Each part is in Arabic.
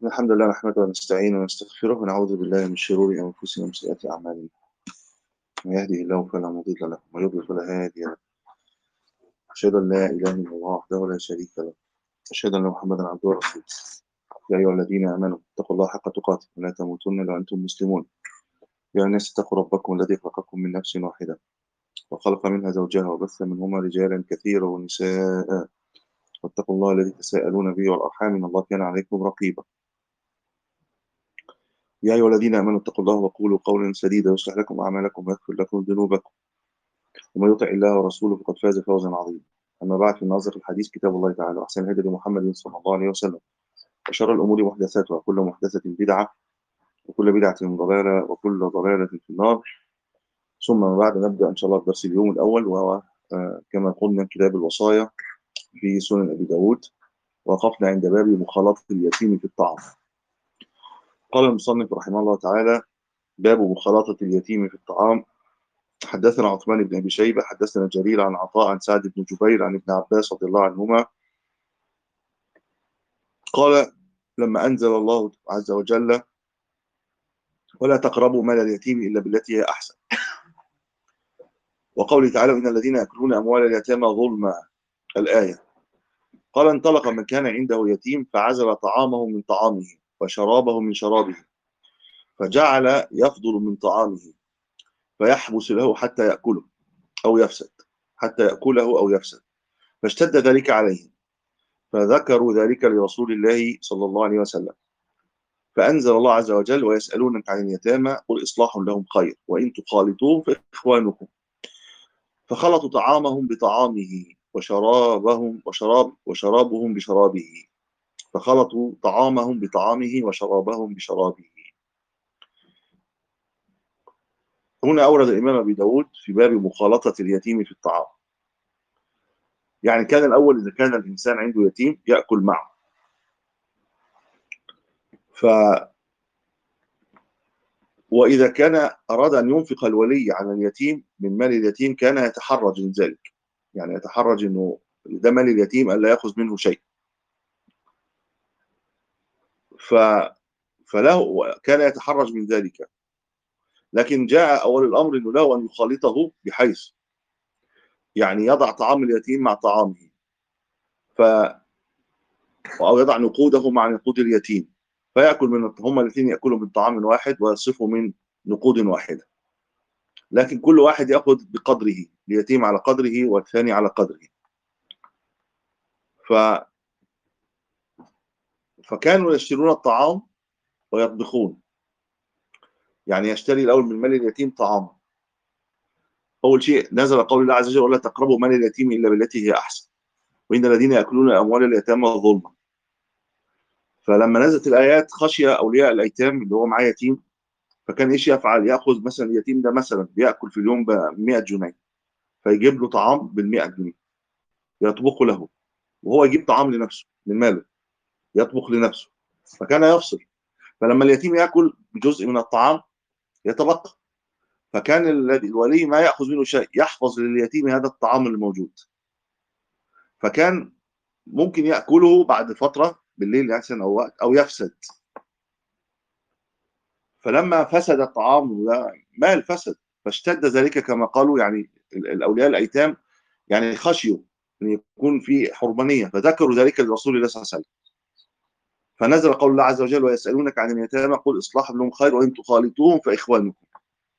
الحمد لله نحمده ونستعينه ونستغفره ونعوذ بالله من شرور أنفسنا ومن سيئات أعمالنا. من يهده الله فلا مضل له ومن يضلل فلا هادي له. أشهد أن لا إله إلا الله وحده لا شريك له. أشهد أن محمدا عبده ورسوله. يا أيها الذين آمنوا اتقوا الله حق تقاته ولا تموتن إلا وأنتم مسلمون. يا الناس اتقوا ربكم الذي خلقكم من نفس واحدة وخلق منها زوجها وبث منهما رجالا كثيرا ونساء. واتقوا الله الذي تساءلون به والأرحام إن الله كان عليكم رقيبا. يا أيها الذين آمنوا اتقوا الله وقولوا قولا سديدا يصلح لكم أعمالكم ويغفر لكم ذنوبكم ومن يطع الله ورسوله فقد فاز فوزا عظيما. أما بعد فإن أصدق الحديث كتاب الله تعالى وأحسن الهدي محمد صلى الله عليه وسلم وشر الأمور محدثاتها وكل محدثة بدعة وكل بدعة ضلالة وكل ضلالة في النار. ثم ما بعد نبدأ إن شاء الله درس اليوم الأول وهو كما قلنا كتاب الوصايا في سنن أبي داود. وقفنا عند باب مخالطة اليتيم في الطعام. قال المصنف رحمه الله تعالى: باب مخالطة اليتيم في الطعام. حدثنا عثمان بن أبي شيبة حدثنا جرير عن عطاء عن سعد بن جبير عن ابن عباس رضي الله عنهما قال: لما أنزل الله عز وجل ولا تقربوا مال اليتيم إلا بالتي هي أحسن، وقوله تعالى: إن الذين يأكلون أموال اليتامى ظلما، الآية، قال: انطلق من كان عنده يتيم فعزل طعامه من طعامه وشرابه من شرابه، فجعل يفضل من طعامه فيحبس له حتى يأكله أو يفسد، فاشتد ذلك عليهم، فذكروا ذلك لرسول الله صلى الله عليه وسلم، فأنزل الله عز وجل: ويسألونك عن اليتامى قل إصلاح لهم خير وإن تخالطوهم فإخوانكم. فخلطوا طعامهم بطعامه وشرابهم بشرابه، فخلطوا طعامهم بطعامه وشرابهم بشرابه. هنا أورد الإمام أبي داود في باب مخالطة اليتيم في الطعام. يعني كان الأول إذا كان الإنسان عنده يتيم يأكل معه، وإذا كان أراد أن ينفق الولي على اليتيم من مال اليتيم كان يتحرج من ذلك، يعني يتحرج أنه ده مال اليتيم ألا يأخذ منه شيء. فله كان يتحرج من ذلك، لكن جاء أول الأمر أنه له أن يخالطه، بحيث يعني يضع طعام اليتيم مع طعامه، أو يضع نقوده مع نقود اليتيم، فيأكل هما الاثنين يأكلوا من طعام واحد ويصرفوا من نقود واحدة، لكن كل واحد يأخذ بقدره، اليتيم على قدره والثاني على قدره. ف... فكانوا يشترون الطعام ويطبخون، يعني يشتري الأول من مال اليتيم طعام. أول شيء نزل قول الله عز وجل: ولا تقربوا مال اليتيم إلا بالتي هي أحسن وإن الذين يأكلون أموال اليتامى ظلما. فلما نزلت الآيات خشي أولياء الأيتام اللي هو معاه يتيم، فكان إيش يفعل؟ يأخذ مثلا اليتيم ده مثلا بيأكل في اليوم ب 100 جنيه، فيجيب له طعام بال 100 جنيه يطبخه له، وهو يجيب طعام لنفسه من ماله يطبخ لنفسه، فكان يفصل. فلما اليتيم يأكل بجزء من الطعام يتبقى، فكان الولي ما يأخذ منه شيء، يحفظ لليتيم هذا الطعام الموجود، فكان ممكن يأكله بعد فترة بالليل مثلا أو وقت أو يفسد. فلما فسد الطعام ده مال فسد، فاشتد ذلك كما قالوا، يعني الأولياء الأيتام يعني خشيوا أن يكون في حرمانية، فذكروا ذلك لرسول الله صلى الله عليه وسلم، فنزل قول الله عز وجل: ويسألونك عن اليتامى قل إصلاح لهم خير وإن تخالطوهم فإخوانكم.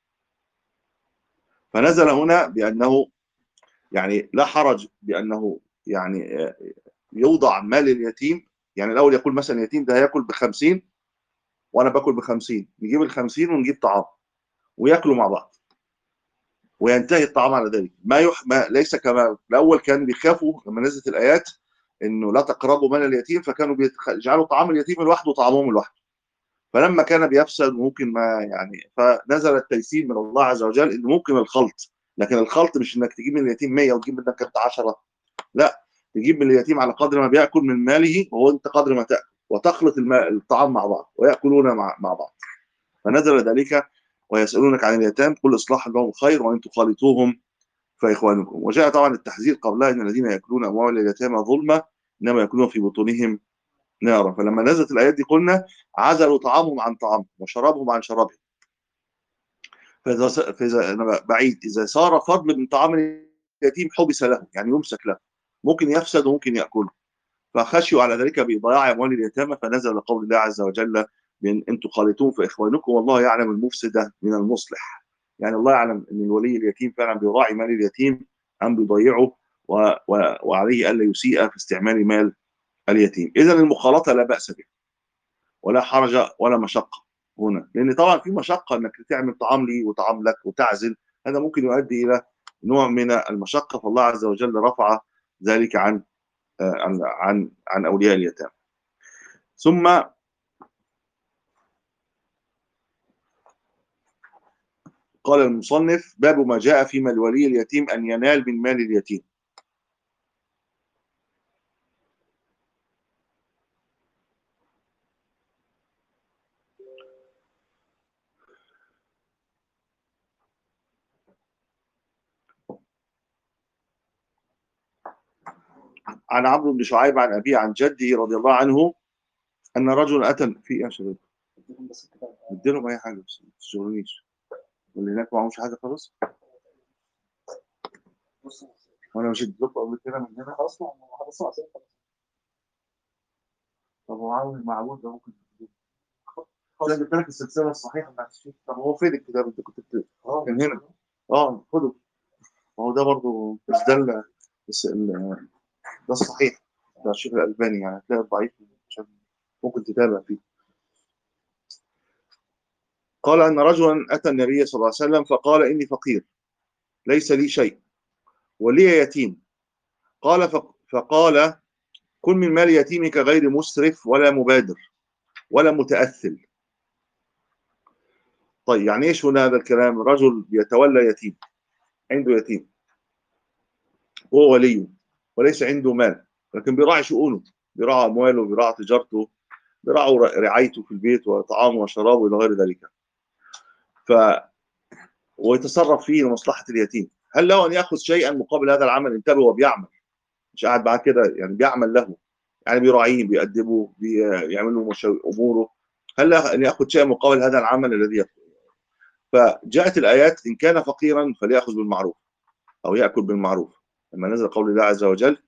فنزل هنا بأنه يعني لا حرج بأنه يعني يوضع مال اليتيم، يعني الأول يقول مثلا اليتيم ده هياكل ب50 وأنا باكل ب50، نجيب ال50 ونجيب طعام وياكلوا مع بعض وينتهي الطعام على ذلك. ما ليس كما الأول كان بيخافوا لما نزلت الآيات إنه لا تقربوا مال اليتيم، فكانوا بيجعلوا طعام اليتيم لوحده وطعامهم لوحده، فلما كان بيفسد وممكن ما يعني، فنزل التيسير من الله عز وجل إنه ممكن الخلط، لكن الخلط مش إنك تجيب من اليتيم 100 وتجيب منك أنت 10، لا، تجيب من اليتيم على قدر ما بيأكل من ماله وهو أنت قدر ما تأكل، وتخلط الطعام مع بعض ويأكلون مع بعض. فنزل ذلك: ويسألونك عن اليتام قل إصلاح لهم خير وإن تخالطوهم فإخوانكم. وجاء طبعا التحذير قبلها: إن الذين يأكلون أموال اليتامى ظلما إنما يأكلون في بطونهم نارا. فلما نزلت الآيات دي قلنا عزلوا طعامهم عن طعامهم وشرابهم عن شرابهم. فإذا أنا بعيد، إذا صار فضل من طعام اليتيم حبس له، يعني يمسك له، ممكن يفسد وممكن يأكله. فخشوا على ذلك بإضاعة أموال اليتامى، فنزل قول الله عز وجل بأن أن تخالطون فإخوانكم والله يعلم المفسد من المصلح. يعني الله يعلم أن الولي اليتيم فعلا بيراعي مال اليتيم أم بيضيعه، وعليه ألا يسيء في استعمال مال اليتيم. إذا المخالطة لا بأس بها ولا حرج ولا مشقة هنا، لأن طبعا في مشقة أنك تعمل طعام لي وطعام لك وتعزل، هذا ممكن يؤدي إلى نوع من المشقة، فالله عز وجل رفع ذلك عن أولياء اليتامى. ثم قال المصنف: باب ما جاء في مال ولي اليتيم أن ينال من مال اليتيم. عن عمرو بن شعيب عن أبيه عن جده رضي الله عنه أن رجل أتى في إيه يا شباب؟ اديلهم أي حاجة بس ما تشغلونيش، واللي هناك معهمش حاجة خالص. وأنا مش اديت لكم قبل كده من هنا أصلا. طب هو عاوز المعبود ده ممكن خلاص جبت لك السلسلة الصحيحة بتاعت الشيخ. طب هو فين الكتاب أنت كنت كان هنا؟ خده. ما هو ده برضه بس ده ده الصحيح بتاع الشيخ الألباني، يعني هتلاقي الضعيف عشان ممكن تتابع فيه. قال أن رجلا أتى النبي صلى الله عليه وسلم فقال إني فقير ليس لي شيء ولي يتيم. فقال: كن من مال يتيمك غير مسرف ولا مبادر ولا متأثل. طيب يعني ايش هنا هذا الكلام؟ رجل يتولى يتيم، عنده يتيم وهو وليه وليس عنده مال، لكن بيراعي شؤونه، بيراعي أمواله، بيراعي تجارته، بيراعي رعايته في البيت وطعامه وشرابه إلى غير ذلك، ف ويتصرف فيه لمصلحة اليتيم. هل له أن يأخذ شيئا مقابل هذا العمل؟ انتبه، هو بيعمل، مش قاعد بعد كده، يعني بيعمل له، يعني بيراعيه، بيأدبه، بيعمل له أموره. هل له أن يأخذ شيئا مقابل هذا العمل الذي يأخذ؟ فجاءت الآيات: إن كان فقيرا فليأخذ بالمعروف أو يأكل بالمعروف. لما نزل قول الله عز وجل: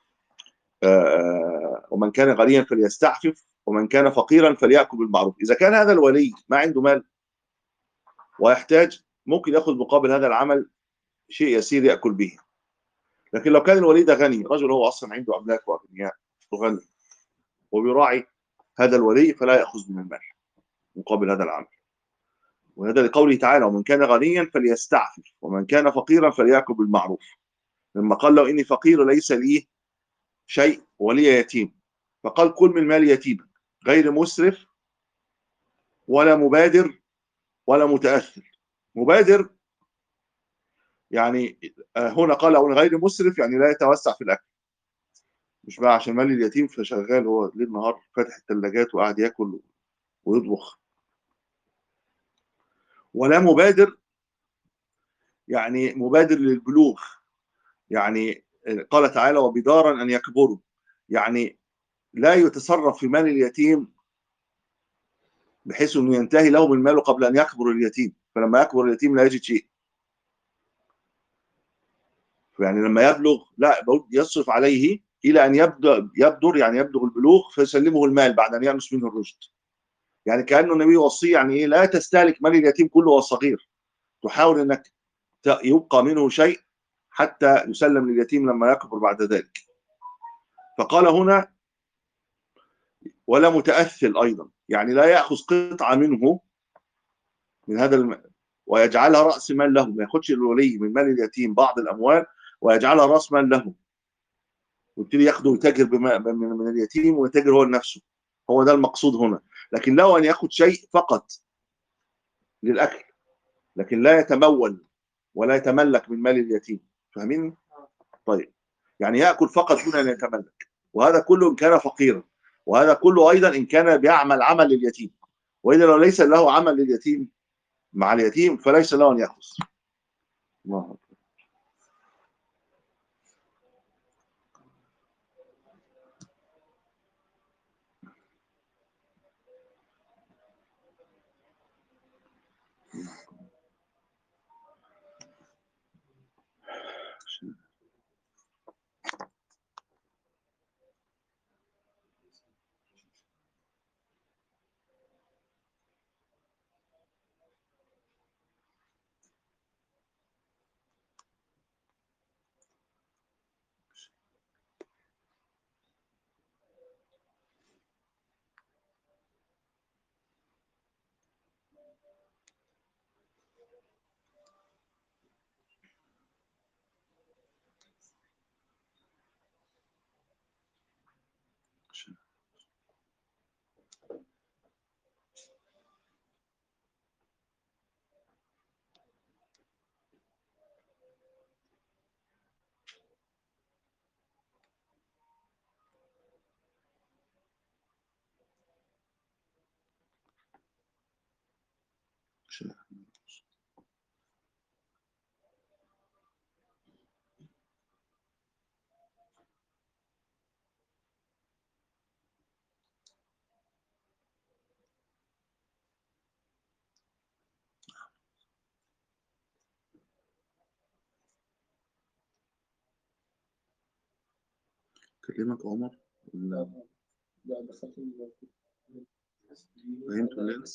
ومن كان غنيا فليستعفف ومن كان فقيرا فليأكل بالمعروف. إذا كان هذا الولي ما عنده مال ويحتاج، ممكن يأخذ مقابل هذا العمل شيء يسير يأكل به. لكن لو كان الولي ده غني، رجل هو أصلا عنده أملاك وأغنياء وغني وبيراعي هذا الولي، فلا يأخذ من المال مقابل هذا العمل. وهذا لقوله تعالى: ومن كان غنيا فليستعفف ومن كان فقيرا فليأكل بالمعروف. لما قال له إني فقير ليس لي شيء ولي يتيم، فقال: كل من مال يتيم غير مسرف ولا مبادر ولا متأثر. مبادر يعني هنا قال أو غير مسرف، يعني لا يتوسع في الأكل، مش بقى عشان مال اليتيم فشغال هو ليل نهار فاتح الثلاجات وقاعد ياكل ويطبخ. ولا مبادر، يعني مبادر للبلوغ، يعني قال تعالى: وبدارا أن يكبروا، يعني لا يتصرف في مال اليتيم بحيث أنه ينتهي له من ماله قبل أن يكبر اليتيم، فلما يكبر اليتيم لا يجد شيء. يعني لما يبلغ لا يصرف عليه إلى أن يبدر، يعني يبلغ البلوغ فيسلمه المال بعد أن يأنس منه الرشد. يعني كأنه النبي وصيه، يعني إيه؟ لا تستهلك مال اليتيم كله وهو صغير، تحاول أنك يبقى منه شيء حتى يسلم لليتيم لما يكبر بعد ذلك. فقال هنا: ولا متأثل أيضا، يعني لا يأخذ قطعة منه من هذا ويجعلها رأس مال له. ما ياخدش الولي من مال اليتيم بعض الأموال ويجعلها رأس مال له، ويبتدي ياخده ويتاجر من اليتيم ويتاجر هو لنفسه. هو ده المقصود هنا. لكن له أن يأخذ شيء فقط للأكل، لكن لا يتمول ولا يتملك من مال اليتيم. فاهمين؟ طيب، يعني يأكل فقط دون أن يتملك. وهذا كله إن كان فقيرا، وهذا كله أيضا إن كان بيعمل عمل لليتيم. وإذا لو ليس له عمل لليتيم مع اليتيم فليس له أن يأخذ. الله. كلمك عمر ولا فهمت ولا لا؟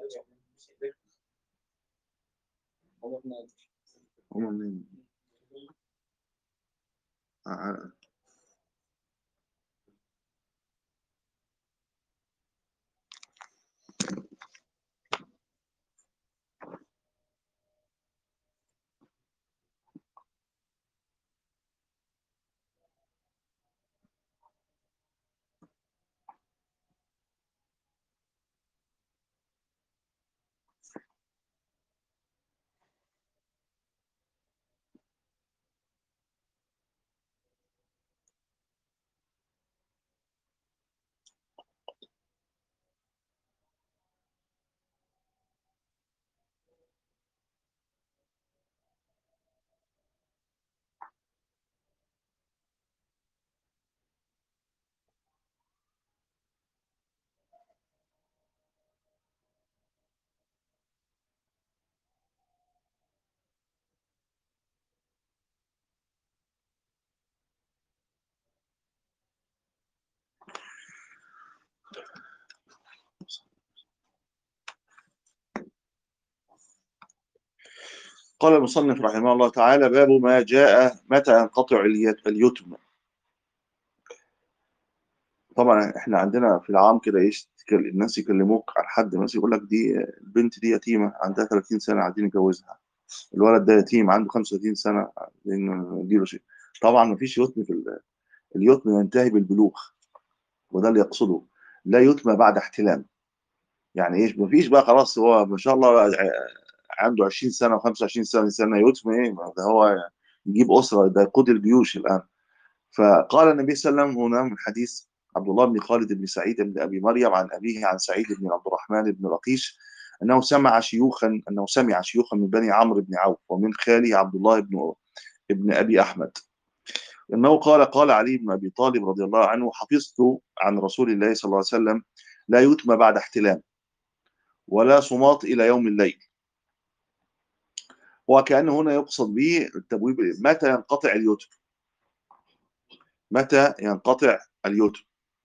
عمر مين؟ ع- قال المصنف رحمه الله تعالى: باب ما جاء متى ينقطع اليتم. طبعا احنا عندنا في العام كده ايش الناس يكلموك عن حد مثلا يقول لك دي البنت دي يتيمه عندها 30 سنه عايزين نجوزها، الولد ده يتيم عنده 35 سنه عايزين نديله شيء. طبعا ما فيش يتم اليتم ينتهي بالبلوغ، وده اللي يقصده. لا يتم بعد احتلام. يعني ايش؟ ما فيش بقى خلاص هو ما شاء الله عنده 20 سنه و25 سنه يتم ايه؟ ما ده هو يجيب اسره، ده يقود الجيوش الان. فقال النبي صلى الله عليه وسلم هنا من حديث عبد الله بن خالد بن سعيد بن ابي مريم عن ابيه عن سعيد بن عبد الرحمن بن رقيش انه سمع شيوخا من بني عمرو بن عوف ومن خاله عبد الله ابن ابي احمد انه قال علي بن ابي طالب رضي الله عنه: حفظت عن رسول الله صلى الله عليه وسلم: لا يتم بعد احتلام ولا صمات الى يوم الليل. وكأن هنا يقصد به التبويب. متى ينقطع اليتم؟ متى ينقطع اليتم؟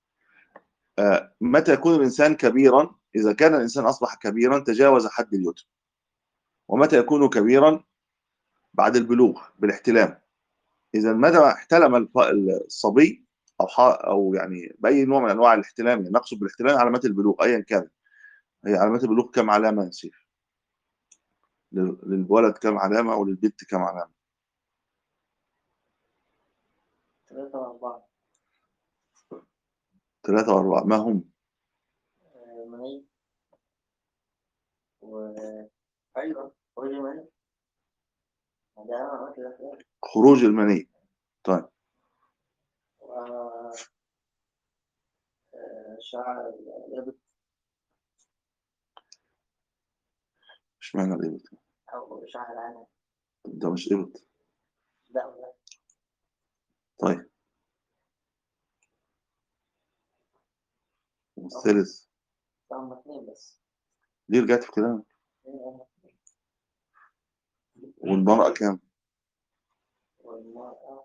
متى يكون الإنسان كبيرا؟ إذا كان الإنسان أصبح كبيرا تجاوز حد اليتم. ومتى يكون كبيرا؟ بعد البلوغ بالاحتلام. إذا متى احتلم الصبي أو يعني بأي نوع من أنواع الاحتلام، يعني نقصد بالاحتلام علامات البلوغ أيا كان. هي علامات البلوغ كم علامة يا سيف؟ للولد كم علامة وللبنت كم علامة؟ 3 و4. 3 و4 ما هم؟ مني و أيوه خروج المني، ده علامات الاحتلال. خروج المني. طيب وشعر الإبط مش معنى الإبط؟ أو شعر العنب. ده مش إبط. لا. طيب والثالث؟ هم 2 بس. ليه رجعت في كلامك؟ هم 2. والمرأة كام؟ والمرأة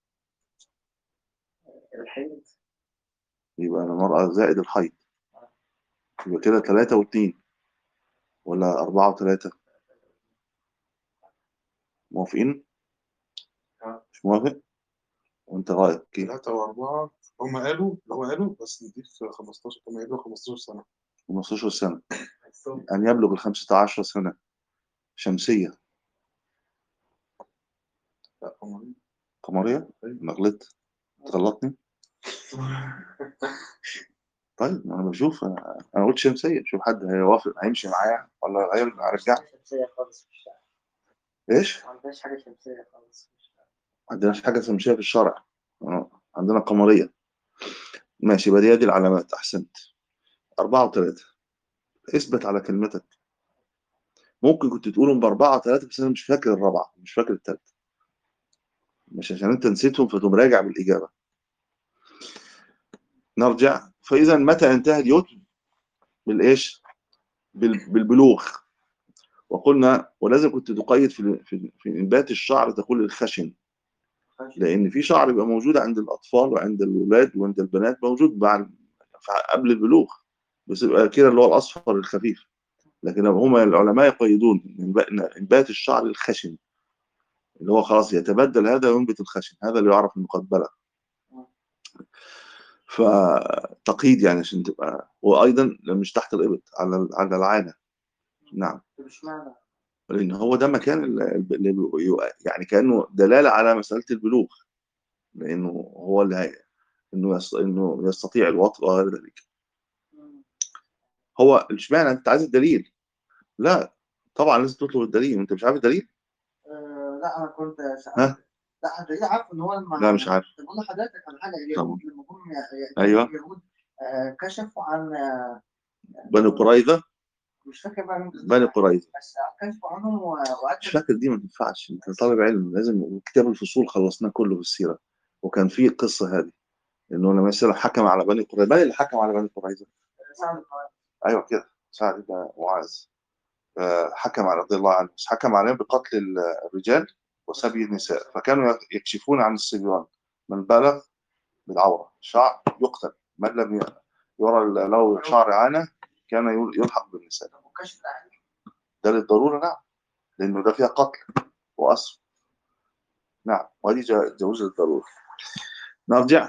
الحيض. يبقى المرأة زائد الحيض، يبقى كده 3 و2 ولا 4 و3؟ موافقين؟ مش موافق؟ وانت رأيك كيف؟ 3 و4 هم قالوا اللي هو قالوا، بس نضيف 15. هم قالوا 15 سنة. 15 سنة أن يبلغ 15 سنة شمسية. لا هم قمرية؟ أنا غلطت؟ غلطني؟ طيب انا بشوف، انا قلت شمسيه، شوف حد هيوافق هيمشي معايا ولا هرجع. شمسية خالص في الشارع. ايش؟ ما عندناش حاجة شمسية خالص في الشارع. ما عندناش حاجه شمسيه في الشرع. عندنا قمريه. ماشي، يبقى دي العلامات. احسنت. 4 و3. اثبت على كلمتك. ممكن كنت تقولهم ب4 و3، بس انا مش فاكر الرابعه، مش فاكر الثالثه. مش عشان انت نسيتهم فتقوم راجع بالاجابه. نرجع. فاذا متى ينتهي اليتم؟ بالايش؟ بالبلوغ. وقلنا ولازم كنت تقيد في انبات الشعر تقول الخشن، لان في شعر بيبقى موجود عند الاطفال وعند الولاد وعند البنات موجود بعد قبل البلوغ، بس يبقى كده اللي هو الاصفر الخفيف. لكن هم العلماء يقيدون انبات الشعر الخشن، اللي هو خلاص يتبدل هذا وينبت الخشن، هذا اللي يعرف انه قد بلغ. فتقييد يعني عشان تبقى. وايضا مش تحت الابط، على العانه. نعم. مش معنى. اللي لان هو ده مكان يعني كانه دلاله على مساله البلوغ، لانه هو اللي انه يستطيع الوطء وغير ذلك. هو اشمعنى انت عايز الدليل؟ لا طبعا لازم تطلب الدليل، انت مش عارف الدليل. لا انا كنت ها؟ سألت. لا انا عارف ان هو لا مش عارف. بقول لحضرتك على حاجه. طبعا. اليهود لما جم ايوه. اليهود كشفوا عن بني قريظه. مش فاكر بقى مين بالظبط. بني قريظه. بس كشفوا عنهم مش فاكر، دي ما تنفعش، انت طالب علم لازم. كتاب الفصول خلصناه كله في السيره، وكان فيه القصه هذه، انه لما مثلا حكم على بني قريظه. من اللي حكم على بني قريظه؟ ايوه كده، سعد بن معاذ. حكم على رضي الله عنه، بس حكم عليهم بقتل الرجال وسبي النساء، فكانوا يكشفون عن الصبيان. من بلغ بالعورة شعر يقتل، من لم يرى له شعر عانة كان يلحق بالنساء. ده للضرورة، نعم، لأنه ده فيها قتل وأسر. نعم، وهذه جوز للضرورة. نرجع.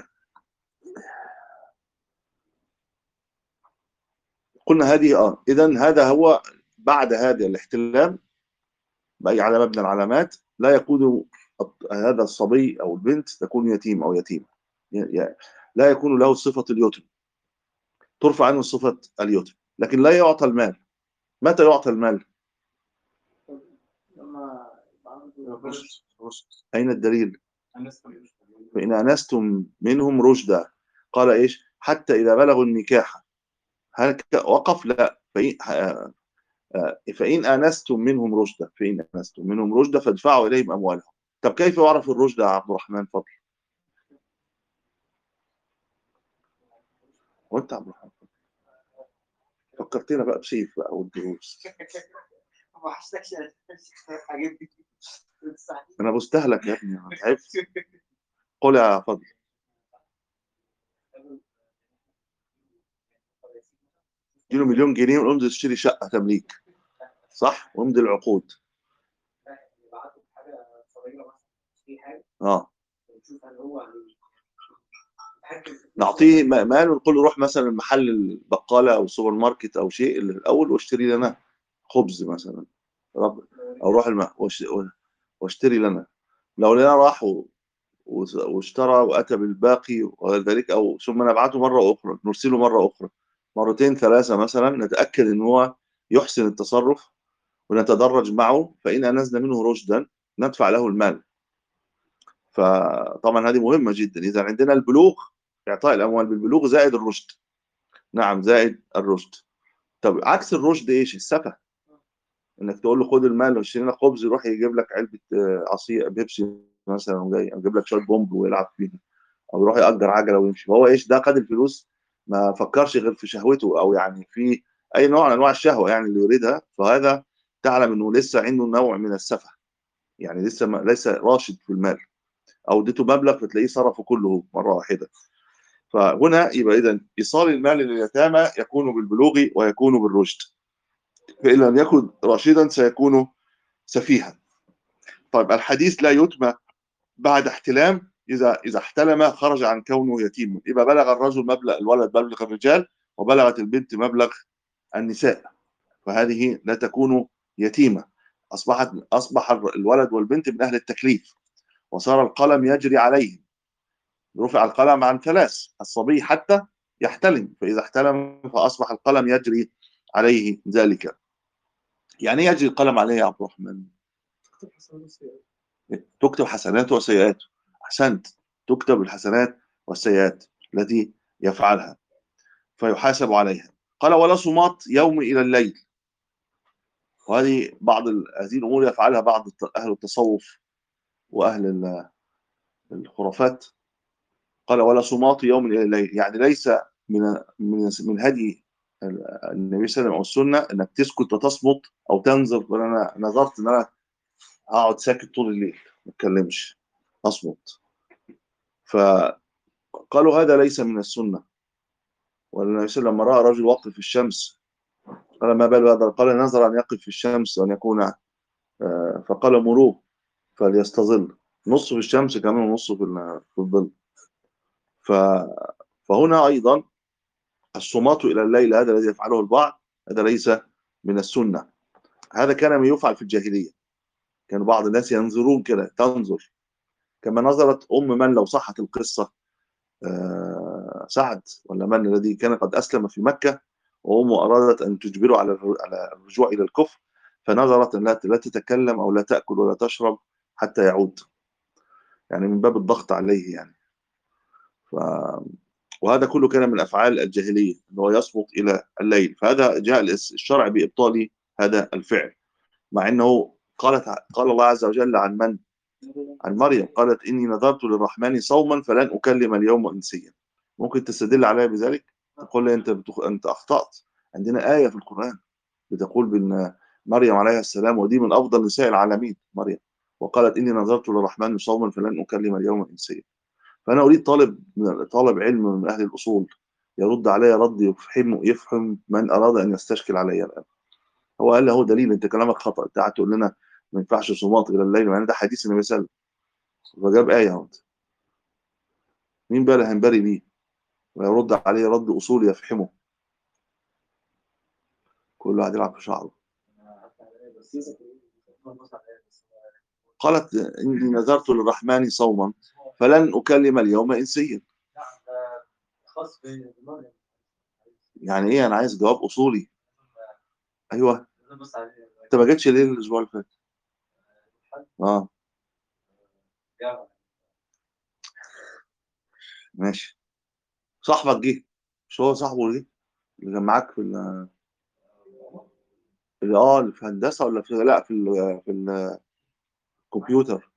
قلنا هذه إذا هذا هو بعد هذا الاحتلام بأي علامة من العلامات لا يكون هذا الصبي أو البنت تكون يتيم أو يتيم، لا يكون له صفة اليتم، ترفع عنه صفة اليتم، لكن لا يعطى المال. متى يعطى المال؟ لما رشد. أين الدليل؟ فإن آنستم منهم رشدا، قال إيش؟ حتى إذا بلغوا النكاح. هل وقف؟ لا. فإن آنستم منهم رشدا، فإن آنستم منهم رشدا فادفعوا إليهم أموالهم. طب كيف يعرف الرشد يا عبد الرحمن فضل؟ وأنت عبد الرحمن فكرتنا بقى بسيف بقى والدروس. ما حسيتش الحاجات دي. أنا بستهلك يا ابني، أنا تعبت. قول يا فضل. اديله مليون جنيه ونقوم تشتري شقة تمليك، صح؟ وامضي العقود. اه. نعطيه مال ونقول له روح مثلا محل البقالة أو السوبر ماركت أو شيء الأول واشتري لنا خبز مثلا، رب، أو روح واشتري لنا. لو لنا راح واشترى وأتى بالباقي وغير ذلك، أو ثم نبعته مرة أخرى، نرسله مرة أخرى، مرتين ثلاثة مثلا، نتأكد إن هو يحسن التصرف ونتدرج معه. فإن أنزل منه رشدا ندفع له المال. فطبعا هذه مهمة جدا. إذا عندنا البلوغ، إعطاء الأموال بالبلوغ زائد الرشد. نعم، زائد الرشد. طب عكس الرشد إيش؟ السفة. إنك تقول له خد المال واشتري لنا خبز، يروح يجيب لك علبة عصير بيبسي مثلا، وجاي يجيب لك شوية بومب ويلعب فيها، أو يروح يأجر عجلة ويمشي. فهو إيش ده؟ خد الفلوس، ما فكرش غير في شهوته، أو يعني في أي نوع من أنواع الشهوة يعني اللي يريدها. فهذا تعلم إنه لسه عنده نوع من السفة، يعني لسه ليس راشد في المال، او اديته مبلغ فتلاقيه صرفه كله مره واحده. فهنا يبقى اذا ايصال المال لليتامى يكون بالبلوغ ويكون بالرشد، فان لم يكن راشدا سيكون سفيها. طيب الحديث لا يتم بعد احتلام. اذا احتلم خرج عن كونه يتيما، يبقى بلغ الرجل مبلغ الولد مبلغ الرجال وبلغت البنت مبلغ النساء، فهذه لا تكون يتيمه. اصبح الولد والبنت من اهل التكليف، وصار القلم يجري عليهم. رفع القلم عن ثلاث: الصبي حتى يحتلم، فإذا احتلم فأصبح القلم يجري عليه ذلك. يعني إيه يجري القلم عليه يا عبد الرحمن؟ تكتب حسناته وسيئاته. أحسنت، تكتب الحسنات والسيئات التي يفعلها فيحاسب عليها. قال: ولا صمات يوم إلى الليل. وهذه هذه الأمور يفعلها بعض أهل التصوف وأهل الخرافات. قال: ولا صمات يوم إلى الليل، يعني ليس من هدي النبي صلى الله عليه وسلم أو السنة إنك تسكت وتصمت أو تنظر. أنا نظرت إن أنا أقعد ساكت طول الليل ما أتكلمش، أصمت. فقالوا هذا ليس من السنة. والنبي صلى الله عليه وسلم لما رأى رجل واقف في الشمس قال: ما بال هذا؟ قال: نظر أن يقف في الشمس وأن يكون فقال: مروه فليستظل، نص في الشمس كمان ونص في الظل. ف... فهنا أيضا الصمات إلى الليل هذا الذي يفعله البعض هذا ليس من السنة. هذا كان ما يفعل في الجاهلية. كان بعض الناس ينظرون كده، تنظر كما نظرت من لو صحت القصة سعد ولا من الذي كان قد أسلم في مكة، وأمه أرادت أن تجبره على الرجوع إلى الكفر، فنظرت أن لا تتكلم أو لا تأكل ولا تشرب حتى يعود، يعني من باب الضغط عليه يعني. ف... وهذا كله كان من أفعال الجاهلية، أنه يصمت إلى الليل. فهذا جاء الشرع بإبطال هذا الفعل، مع أنه قال الله عز وجل عن من؟ عن مريم، قالت: إني نذرت للرحمن صوما فلن أكلم اليوم إنسيا. ممكن تستدل عليها بذلك، تقول لي أنت أخطأت. عندنا آية في القرآن بتقول بأن مريم عليها السلام، ودي من أفضل نساء العالمين مريم، وقالت: إني نذرت للرحمن صوما فلن أكلم اليوم إنسيا. فأنا أريد طالب علم من أهل الأصول يرد علي رد يفهم من أراد أن يستشكل علي الآن. هو قال له دليل، أنت كلامك خطأ، أنت قاعد تقول لنا ما ينفعش صمات إلى الليل، مع أن ده حديث النبي صلى الله عليه وسلم، فجاب آية اهوت. مين بقى اللي هينبري بيه ويرد عليه رد أصولي يفهمه؟ كل واحد يلعب في شعره. قالت: إني نذرت للرحمن صوما فلن أكلم اليوم إنسيا. يعني إيه؟ أنا عايز جواب أصولي. أيوه. أنت ما جيتش ليه الأسبوع اللي فات؟ ماشي. صاحبك جه، مش هو صاحبه اللي كان معاك اللي في هندسة ولا لا في الكمبيوتر،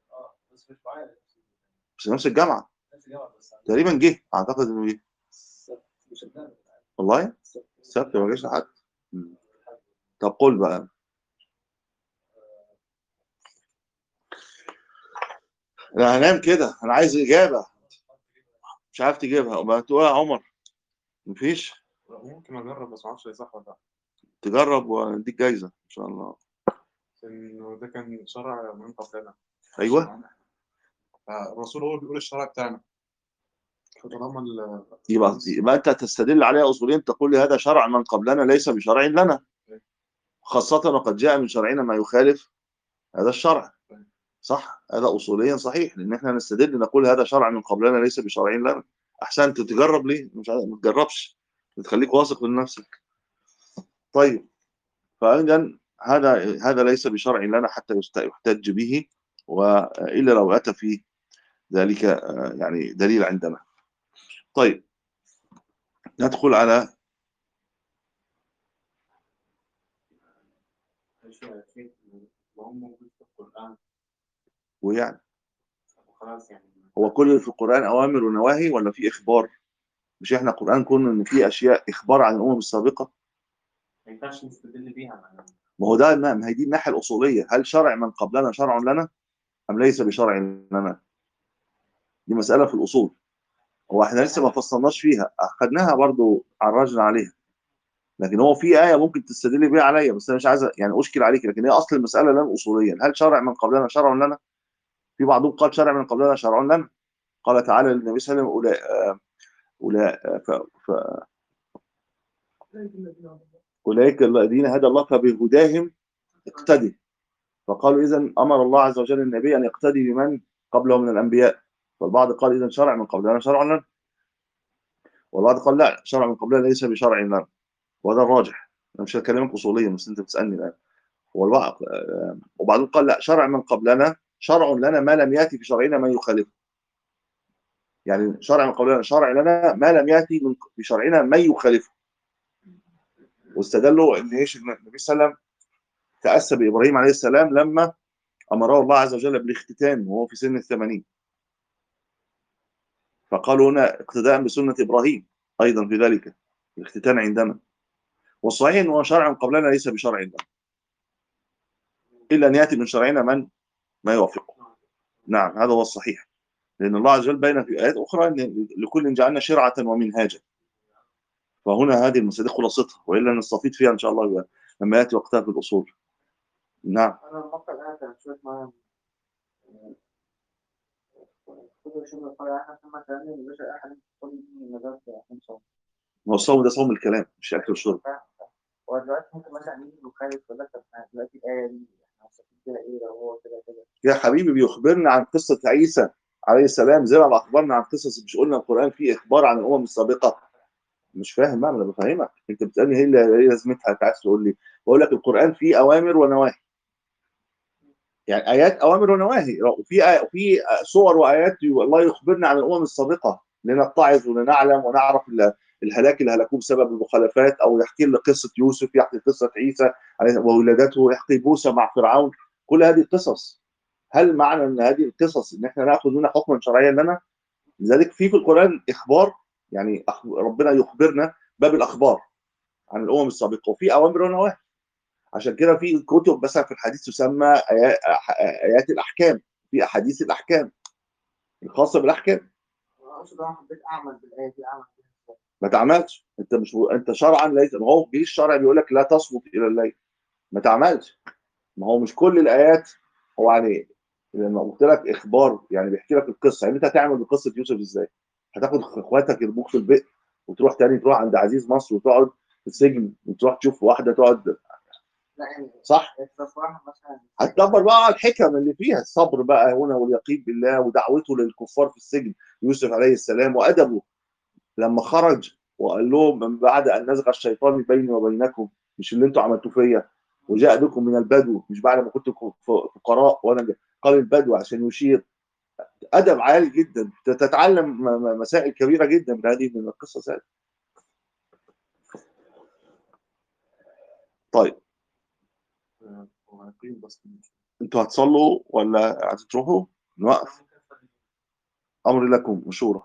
في نفس الجامعة تقريبا. جه أعتقد إنه جه. والله السبت ما جاش لحد. طب قول بقى. انا هنام كده، انا عايز اجابه. مش عارف تجيبها ما تقول يا عمر. مفيش. ممكن أجرب بس معرفش هي صح ولا لأ. تجرب ونديك جايزه ان شاء الله. إنه ده كان شرع من قبلنا. ايوه. الرسول هو اللي بيقول الشرع بتاعنا. فطالما يبقى انت تستدل عليها اصوليا، تقول لي هذا شرع من قبلنا ليس بشرع لنا، خاصه وقد جاء من شرعنا ما يخالف هذا الشرع. صح، هذا اصوليا صحيح، لان احنا نستدل نقول هذا شرع من قبلنا ليس بشرع لنا. احسنت. تجرب ليه؟ مش عارف. ما تجربش، تخليك واثق من نفسك. طيب، فإذا هذا ليس بشرع لنا حتى يحتج به، وإلا لو أتى في ذلك يعني دليل عندنا. طيب، ندخل على ويعني هو كل اللي في القرآن أوامر ونواهي ولا في إخبار؟ مش إحنا القرآن كنا إن في أشياء إخبار عن الأمم السابقة؟ ما ينفعش نستدل بيها. ما هو ده، ما هي دي الناحية الأصولية. هل شرع من قبلنا شرع لنا أم ليس بشرع لنا؟ دي مسألة في الأصول. هو إحنا لسه ما فصلناش فيها، أخذناها برضو، عرجنا عليها. لكن هو في آية ممكن تستدل بيها عليا، بس أنا مش عايز يعني أشكل عليك، لكن هي أصل المسألة لن أصوليا. هل شرع من قبلنا شرع لنا؟ في بعضهم قال شرع من قبلنا شرع لنا. قال تعالى للنبي صلى الله عليه وسلم: أولئك الذين هدى الله فبهداهم اقتدي. فقالوا إذا أمر الله عز وجل النبي أن يقتدي بمن قبله من الأنبياء، فالبعض قال إذا شرع من قبلنا شرع لنا، والبعض قال لا، شرع من قبلنا ليس بشرع لنا، وهذا الراجح. أنا مش هكلمك أصوليا بس أنت بتسألني الآن. والبعض وبعضهم قال لا، شرع من قبلنا شرع لنا ما لم يأتي في شرعنا ما يخالفه. يعني شرع من قبلنا شرع لنا ما لم يأتي في شرعنا ما يخالفه. واستدلوا ان ايش النبي صلى الله عليه وسلم تأسى بإبراهيم عليه السلام لما أمره الله عز وجل بالاختتان وهو في سن ال80، فقالوا هنا اقتداء بسنة إبراهيم أيضا في ذلك الاختتان عندنا. والصحيح أنه شرع من قبلنا ليس بشرع لنا إلا أن يأتي من شرعنا ما يوافقه. نعم هذا هو الصحيح، لأن الله عز وجل بين في آيات أخرى أن لكل جعلنا شرعة ومنهاجا. فهنا هذه المسألة خلاصتها، وإلا نستفيد فيها إن شاء الله لما يأتي وقتها في الأصول. نعم. أنا المقطع الآن كان شوية معايا كل شيء من القرآن عشان ما كان مش أحد يقول من المدرسة عشان صوم. هو الصوم ده صوم الكلام مش أكل وشرب. ودلوقتي ممكن مثلا يجي مخالف يقول لك طب دلوقتي الآية دي احنا هنستفيد بيها إيه لو هو كده كده. يا حبيبي بيخبرنا عن قصة عيسى عليه السلام زي ما أخبرنا عن قصص، مش قلنا القرآن فيه إخبار عن الأمم السابقة؟ مش فاهم بقى، أنا بفهمك، أنت بتسألني إيه لازمتها، أنت عايز تقول لي. بقول لك القرآن فيه أوامر ونواهي، يعني آيات أوامر ونواهي، وفي صور وآيات الله يخبرنا عن الأمم السابقة لنتعظ ولنعلم ونعرف الهلاك اللي هلكوه بسبب المخالفات، أو يحكي لنا قصة يوسف، يحكي قصة عيسى وولادته، يحكي موسى مع فرعون، كل هذه القصص. هل معنى ان هذه القصص ان احنا ناخذ منها حكما شرعيا لنا؟ لذلك في القران اخبار، يعني ربنا يخبرنا باب الاخبار عن الامم السابقه، وفي اوامر ونواهي. عشان كده في كتب مثلا في الحديث تسمى ايات الاحكام، في احاديث الاحكام الخاصه بالاحكام. أنا أقصد أنا حبيت أعمل بالآية دي أعمل بيها. ما تعملش انت، مش انت شرعا ليس، ما هو جه الشرع بيقول لك لا تصمت الى الليل، ما تعملش. ما هو مش كل الايات، هو يعني لما قلت لك اخبار يعني بيحكي لك القصه، يعني انت هتعمل بقصه يوسف ازاي؟ هتاخد اخواتك يرموك في البئر وتروح تاني تروح عند عزيز مصر وتقعد في السجن وتروح تشوف واحده تقعد؟ لا يعني صح؟ التصوير مثلا هتدبر بقى على الحكم اللي فيها، الصبر بقى هنا واليقين بالله ودعوته للكفار في السجن يوسف عليه السلام، وادبه لما خرج وقال لهم من بعد ان نزغ الشيطان بيني وبينكم، مش اللي انتوا عملتوه فيا، وجاء بكم من البدو، مش بعد ما كنتم فقراء وانا قال البدو عشان يشير. ادب عالي جدا، تتعلم مسائل كبيره جدا من هذه من القصص هذه. طيب وهيقيم بس انتوا هتصلوا ولا هتروحوا؟ نوقف. امر لكم مشوره.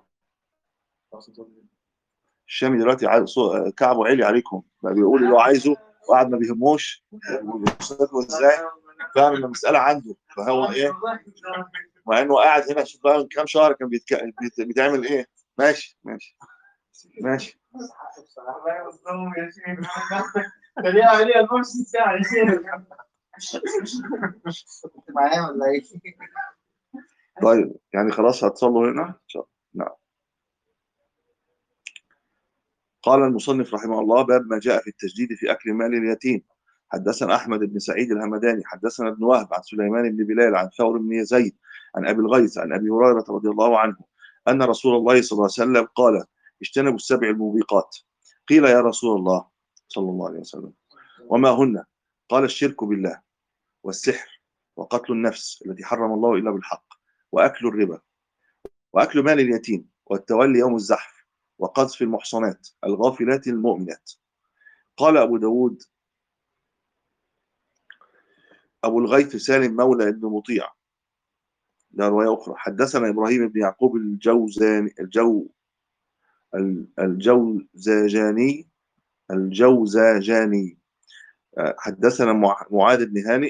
الشامي دلوقتي كعبه عالي عليكم بقى، بيقول اللي هو عايزه وقاعد ما بيهموش وبيصرفوا ازاي، فاهم المساله عنده، فهو ايه، مع انه قاعد هنا شوف بقى من كام شهر كان بيتعمل ايه. ماشي ماشي ماشي. الله يصدمهم يا شيخ. ده ليه عليه 24 ساعة يا شيخ. كنت معايا ولا ايه؟ طيب يعني خلاص هتصلوا هنا ان شاء الله. نعم. قال المصنف رحمه الله باب ما جاء في التجديد في اكل مال اليتيم. حدثنا احمد بن سعيد الهمداني حدثنا ابن وهب عن سليمان بن بلال عن ثور بن يزيد عن ابي الغيث عن ابي هريره رضي الله عنه ان رسول الله صلى الله عليه وسلم قال اجتنبوا السبع الموبقات. قيل يا رسول الله صلى الله عليه وسلم وما هن؟ قال الشرك بالله والسحر وقتل النفس التي حرم الله الا بالحق واكل الربا واكل مال اليتيم والتولي يوم الزحف وقذف المحصنات الغافلات المؤمنات. قال أبو داود أبو الغيث سالم مولى ابن مطيع، ده رواية أخرى. حدثنا إبراهيم بن يعقوب الجوزجاني الجوزجاني. حدثنا معاذ بن هانئ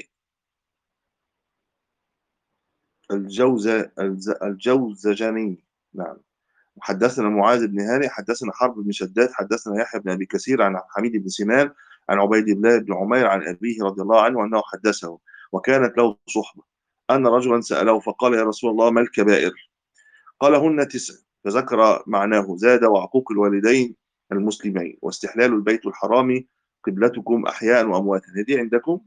الجوزجاني. نعم. حدثنا معاذ بن هانئ حدثنا حرب بن شداد حدثنا يحيى بن ابي كثير عن حميد بن سنان عن عبيد الله بن عمير عن ابيه رضي الله عنه انه حدثه وكانت له صحبه ان رجلا ساله فقال يا رسول الله ما الكبائر؟ قال هن 9، فذكر معناه زاد وعقوق الوالدين المسلمين واستحلال البيت الحرام قبلتكم احياء وامواتا. دي عندكم؟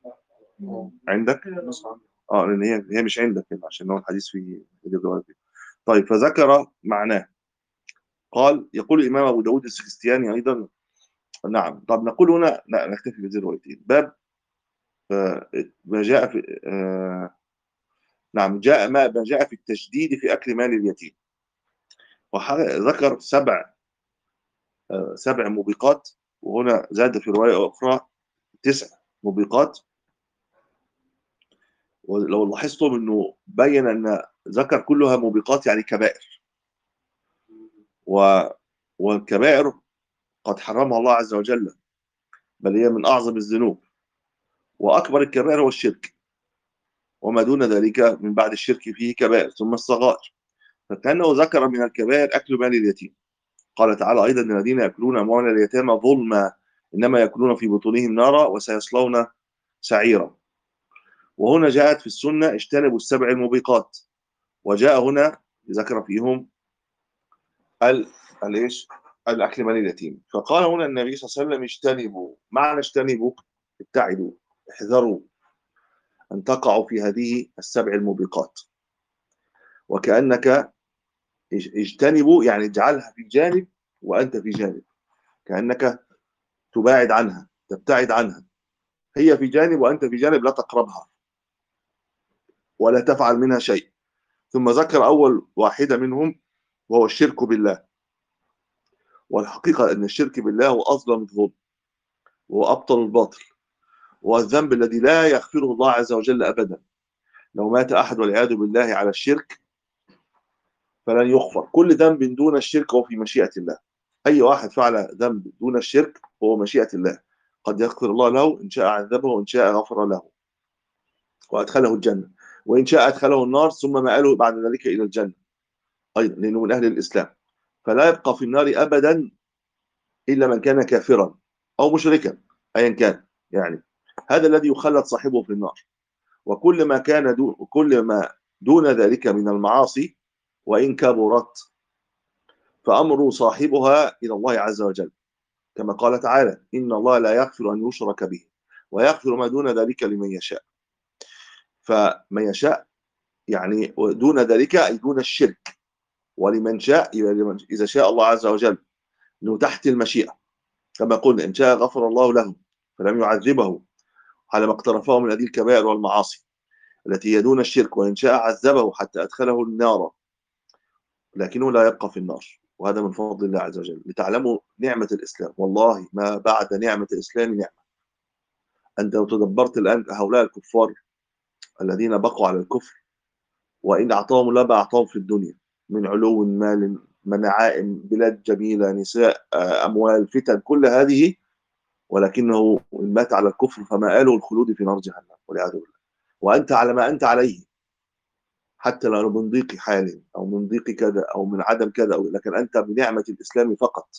عندك؟ اه لان هي مش عندك عشان هو الحديث في الروايه. طيب فذكر معناه. قال يقول الإمام أبو داود السجستياني أيضا. نعم. طب نقول هنا نكتفي بهذه الروايتين. باب ما جاء في نعم جاء ما جاء في التشديد في أكل مال اليتيم. وذكر سبع موبقات، وهنا زاد في رواية أخرى 9 موبقات. ولو لاحظتم أنه بين أن ذكر كلها موبقات يعني كبائر، والكبائر قد حرمها الله عز وجل، بل هي من أعظم الذنوب، وأكبر الكبائر هو الشرك، وما دون ذلك من بعد الشرك فيه كبائر، ثم الصغائر. فكأنه ذكر من الكبائر أكل مال اليتيم. قال تعالى أيضا الذين يأكلون أموال اليتامى ظلما إنما يأكلون في بطونهم نارا وسيصلون سعيرا. وهنا جاءت في السنة اجتنبوا السبع الموبقات، وجاء هنا ذكر فيهم الايش؟ الاكل مال اليتيم. فقال هنا النبي صلى الله عليه وسلم اجتنبوا. معنى اجتنبوا ابتعدوا، احذروا ان تقعوا في هذه السبع الموبقات. وكأنك اجتنبوا يعني اجعلها في جانب وانت في جانب، كأنك تباعد عنها، تبتعد عنها. هي في جانب وانت في جانب، لا تقربها ولا تفعل منها شيء. ثم ذكر اول واحده منهم وهو الشرك بالله. والحقيقه ان الشرك بالله هو اظلم الظلم، وهو ابطل الباطل، والذنب الذي لا يغفره الله عز وجل ابدا. لو مات احد والعياذ بالله على الشرك فلن يغفر. كل ذنب دون الشرك هو في مشيئه الله. اي واحد فعل ذنب دون الشرك هو مشيئه الله، قد يغفر الله له ان شاء عذبه وان شاء غفر له وادخله الجنه، وان شاء ادخله النار ثم مآله بعد ذلك الى الجنه ايضا، لانه من اهل الاسلام. فلا يبقى في النار ابدا الا من كان كافرا او مشركا ايا كان. يعني هذا الذي يخلد صاحبه في النار. وكل ما كان كل ما دون ذلك من المعاصي وان كبرت فامر صاحبها الى الله عز وجل، كما قال تعالى ان الله لا يغفر ان يشرك به ويغفر ما دون ذلك لمن يشاء. فمن يشاء يعني دون ذلك اي دون الشرك. ولمن شاء اذا شاء الله عز وجل انه تحت المشيئه، كما قلنا ان شاء غفر الله له فلم يعذبه على ما اقترفه من هذه الكبائر والمعاصي التي هي دون الشرك، وإن شاء عذبه حتى أدخله النار لكنه لا يبقى في النار. وهذا من فضل الله عز وجل. لتعلموا نعمة الإسلام، والله ما بعد نعمة الإسلام نعمة. أنت لو تدبرت الآن هؤلاء الكفار الذين بقوا على الكفر، وإن أعطاهم الله ما أعطاهم في الدنيا من علو مال، منعائم، بلاد جميلة، نساء، أموال، فتن، كل هذه، ولكنه إن مات على الكفر فمآله الخلود في نار جهنم والعياذ بالله. وأنت على ما أنت عليه، حتى لو من ضيق حال أو من ضيق كذا أو من عدم كذا، لكن أنت بنعمة الإسلام فقط،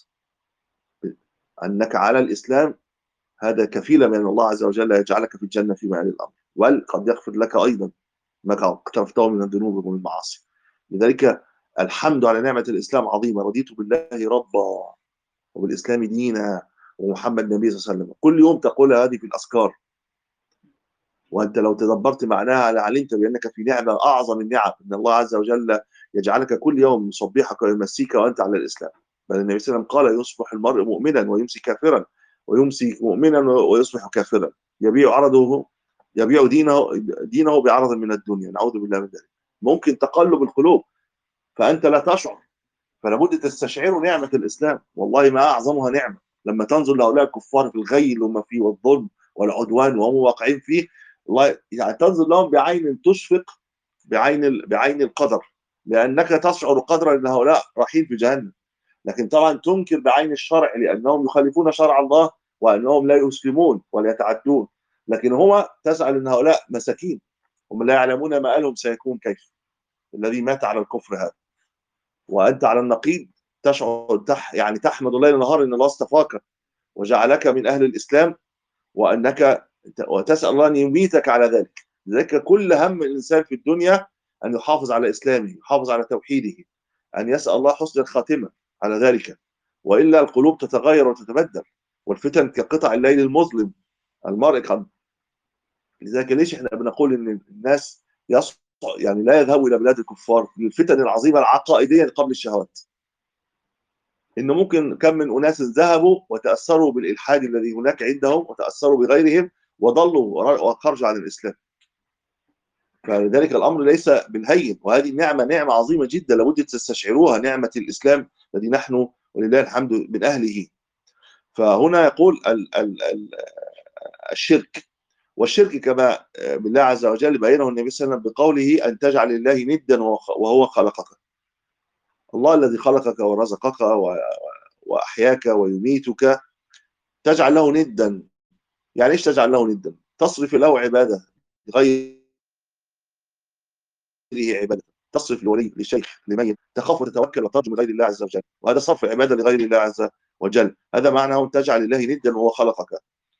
أنك على الإسلام، هذا كفيل من الله عز وجل يجعلك في الجنة في مآل الأمر، وقد يغفر لك أيضا ما اقترفته من الذنوب ومن المعاصي. لذلك الحمد على نعمة الإسلام عظيمة. رضيت بالله ربا وبالإسلام دينا ومحمد نبي صلى الله عليه وسلم. كل يوم تقول هذه في الأذكار، وأنت لو تدبرت معناها لعلمت بأنك في نعمة أعظم النعم، أن الله عز وجل يجعلك كل يوم يصبحك ويمسيك وأنت على الإسلام. بل النبي صلى الله عليه وسلم قال يصبح المرء مؤمنا ويمسي كافرا، ويمسي مؤمنا ويصبح كافرا، يبيع عرضه، يبيع دينه بعرض من الدنيا، نعوذ بالله من ذلك. ممكن تقلب القلوب فأنت لا تشعر، فلابد تستشعر نعمة الإسلام. والله ما أعظمها نعمة لما تنظر لهؤلاء الكفار في الغي اللي هم فيه والظلم والعدوان وهم واقعين فيه. والله يعني تنظر لهم بعين تشفق، بعين القدر، لأنك تشعر قدرا أن هؤلاء رايحين في جهنم. لكن طبعا تنكر بعين الشرع لأنهم يخالفون شرع الله وأنهم لا يسلمون ولا يتعدون. لكن هو تسأل أن هؤلاء مساكين، هم لا يعلمون مآلهم سيكون كيف. الذي مات على الكفر هذا وأنت على النقيض تشعر يعني تحمد الله نهار أن الله اصطفاك وجعلك من أهل الإسلام، وتسأل الله أن يميتك على ذلك. لذلك كل هم الإنسان في الدنيا أن يحافظ على إسلامه، يحافظ على توحيده، أن يسأل الله حسن الخاتمة على ذلك، وإلا القلوب تتغير وتتبدل، والفتن كقطع الليل المظلم المرء قد. لذلك ليش احنا بنقول ان الناس يعني لا يذهبوا إلى بلاد الكفار للفتن العظيمة العقائدية قبل الشهوات. إنه ممكن كم من أناس ذهبوا وتأثروا بالإلحاد الذي هناك عندهم وتأثروا بغيرهم وضلوا وخرجوا عن الإسلام. فلذلك الأمر ليس بالهين، وهذه النعمة نعمة عظيمة جدا لابد تستشعروها، نعمة الإسلام الذي نحن ولله الحمد من أهله. فهنا يقول الشرك، والشرك كما بالله عز وجل بينه النبي صلى الله عليه وسلم بقوله أن تجعل لله ندا وهو خلقك. الله الذي خلقك ورزقك وأحياك ويميتك تجعل له ندا. يعني إيش تجعل له ندا؟ تصرف له عبادة غيره عبادة، تصرف لولي لشيخ لميت تخاف وتتوكل وترجو من غير الله عز وجل، وهذا صرف عبادة لغير الله عز وجل. هذا معناه أن تجعل لله ندا وهو خلقك.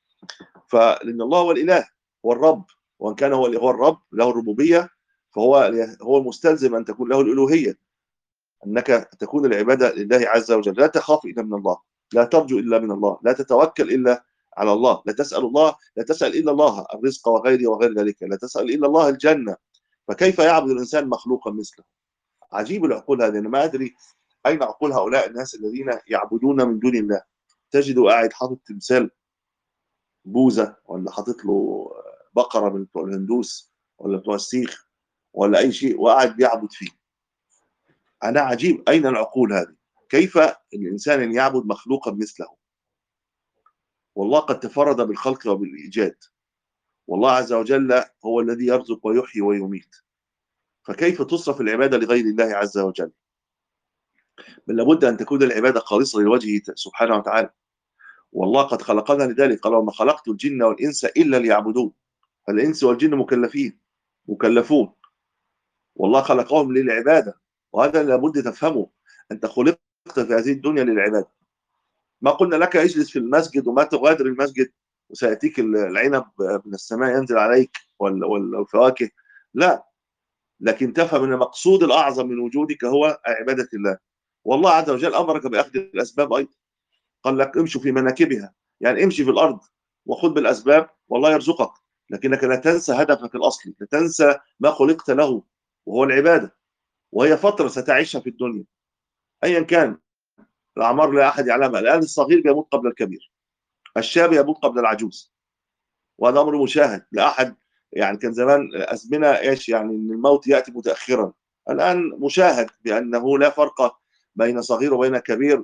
فلأن الله هو الإله، هو الرب، وإن كان هو الرب له الربوبية، فهو المستلزم أن تكون له الألوهية، أنك تكون العبادة لله عز وجل، لا تخاف إلا من الله، لا ترجو إلا من الله، لا تتوكل إلا على الله، لا تسأل الله، لا تسأل إلا الله الرزق وغير ذلك، لا تسأل إلا الله الجنة. فكيف يعبد الإنسان مخلوقا مثله؟ عجيب العقول هذه. أنا ما أدري أين عقول هؤلاء الناس الذين يعبدون من دون الله. تجده قاعد حاطط تمثال بوذا، ولا حاطط له بقرة من بتوع الهندوس ولا بتوع السيخ ولا أي شيء، وقاعد بيعبد فيه. أنا عجيب أين العقول هذه؟ كيف الإنسان أن يعبد مخلوقا مثله؟ والله قد تفرد بالخلق وبالإيجاد، والله عز وجل هو الذي يرزق ويحيي ويميت، فكيف تصرف العبادة لغير الله عز وجل؟ بل لابد أن تكون العبادة خالصة لوجهه سبحانه وتعالى. والله قد خلقنا لذلك، قال وما خلقت الجن والإنس إلا ليعبدون. الإنس والجن مكلفون، والله خلقهم للعبادة، وهذا لابد تفهمه. أنت خلقت في هذه الدنيا للعبادة. ما قلنا لك اجلس في المسجد وما تغادر المسجد وسيأتيك العنب من السماء ينزل عليك والفواكه، لا، لكن تفهم أن المقصود الأعظم من وجودك هو عبادة الله. والله عز وجل أمرك بأخذ الأسباب أيضا، قال لك امشوا في مناكبها، يعني امشي في الأرض وخذ بالأسباب والله يرزقك، لكنك لا تنسى هدفك الأصلي، لا تنسى ما خلقت له وهو العبادة، وهي فترة ستعيشها في الدنيا أيا كان. الأعمار لا أحد يعلمها، الآن الصغير بيموت قبل الكبير، الشاب يموت قبل العجوز، وهذا أمر مشاهد لا أحد. يعني كان زمان أزمنة إيش يعني أن الموت يأتي متأخرا، الآن مشاهد بأنه لا فرق بين صغير وبين كبير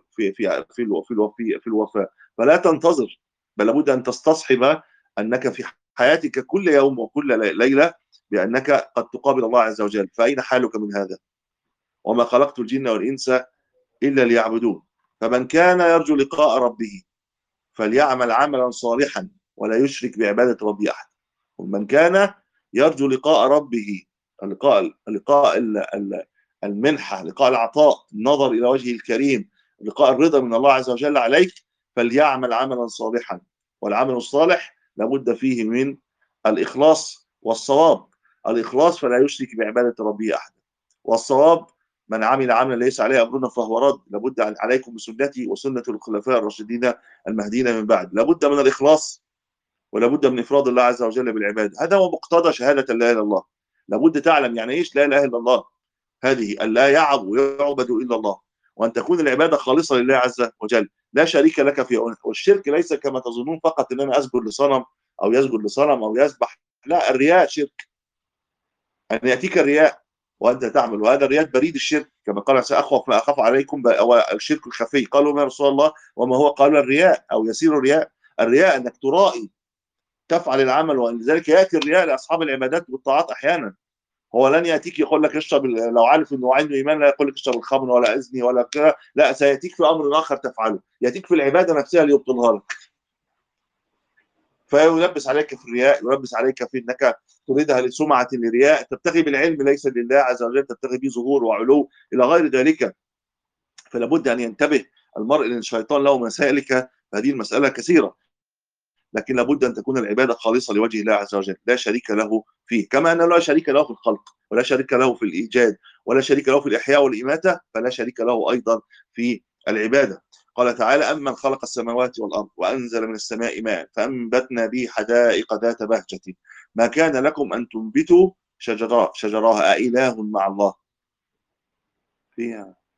في الوفاة. فلا تنتظر، بل لابد أن تستصحب أنك في حياتك كل يوم وكل ليلة بأنك قد تقابل الله عز وجل. فأين حالك من هذا؟ وما خلقت الجن والإنس إلا ليعبدون. فمن كان يرجو لقاء ربه فليعمل عملا صالحا ولا يشرك بعبادة ربه أحد. ومن كان يرجو لقاء ربه، لقاء المنحة، لقاء العطاء، النظر إلى وجهه الكريم، لقاء الرضا من الله عز وجل عليك، فليعمل عملا صالحا. والعمل الصالح لابد فيه من الإخلاص والصواب. الإخلاص فلا يشرك بعبادة ربه أحد، والصواب من عمل عملا ليس عليه امرنا فهو رد. لابد عليكم بسنتي وسنه الخلفاء الراشدين المهديين من بعد. لابد من الاخلاص، ولابد من افراد الله عز وجل بالعباده. هذا هو مقتضى شهاده لا اله الا الله. لابد تعلم يعني ايش لا اله الا الله، هذه ان لا يعبد الا الله، وان تكون العباده خالصه لله عز وجل، لا شريك لك فيها. والشرك ليس كما تظنون فقط ان انا اسجد لصنم او يسجد لصنم او يسبح، لا، الرياء شرك، أن يأتيك الرياء وأنت تعمل، وهذا الرياء بريد الشرك، كما قال سأخوف ما أخاف عليكم الشرك الخفي. قالوا يا رسول الله وما هو؟ قال الرياء أو يسير الرياء. الرياء أنك ترائي، تفعل العمل، ولذلك يأتي الرياء لأصحاب العبادات والطاعات أحيانا. هو لن يأتيك يقول لك اشرب، لو عارف أنه عنده إيمان لا يقول لك اشرب الخمر ولا أزني ولا كذا، لا، سيأتيك في أمر آخر تفعله، يأتيك في العبادة نفسها ليبطلها لك. فيلبس عليك في الرياء، يلبس عليك في انك تريدها لسمعه لرياء، تبتغي بالعلم ليس لله عز وجل، تبتغي به ظهور وعلو الى غير ذلك. فلا بد ان ينتبه المرء لان الشيطان له مسالك، هذه المساله كثيره، لكن لابد ان تكون العباده خالصه لوجه الله عز وجل، لا شريك له فيه، كما انه لا شريك له في الخلق، ولا شريك له في الايجاد، ولا شريك له في الاحياء والاماته، فلا شريك له ايضا في العباده. قال تعالى أمن خلق السماوات والأرض وأنزل من السماء ماء فأنبتنا به حدائق ذات بهجة ما كان لكم أن تنبتوا شجراها أإله مع الله فيها.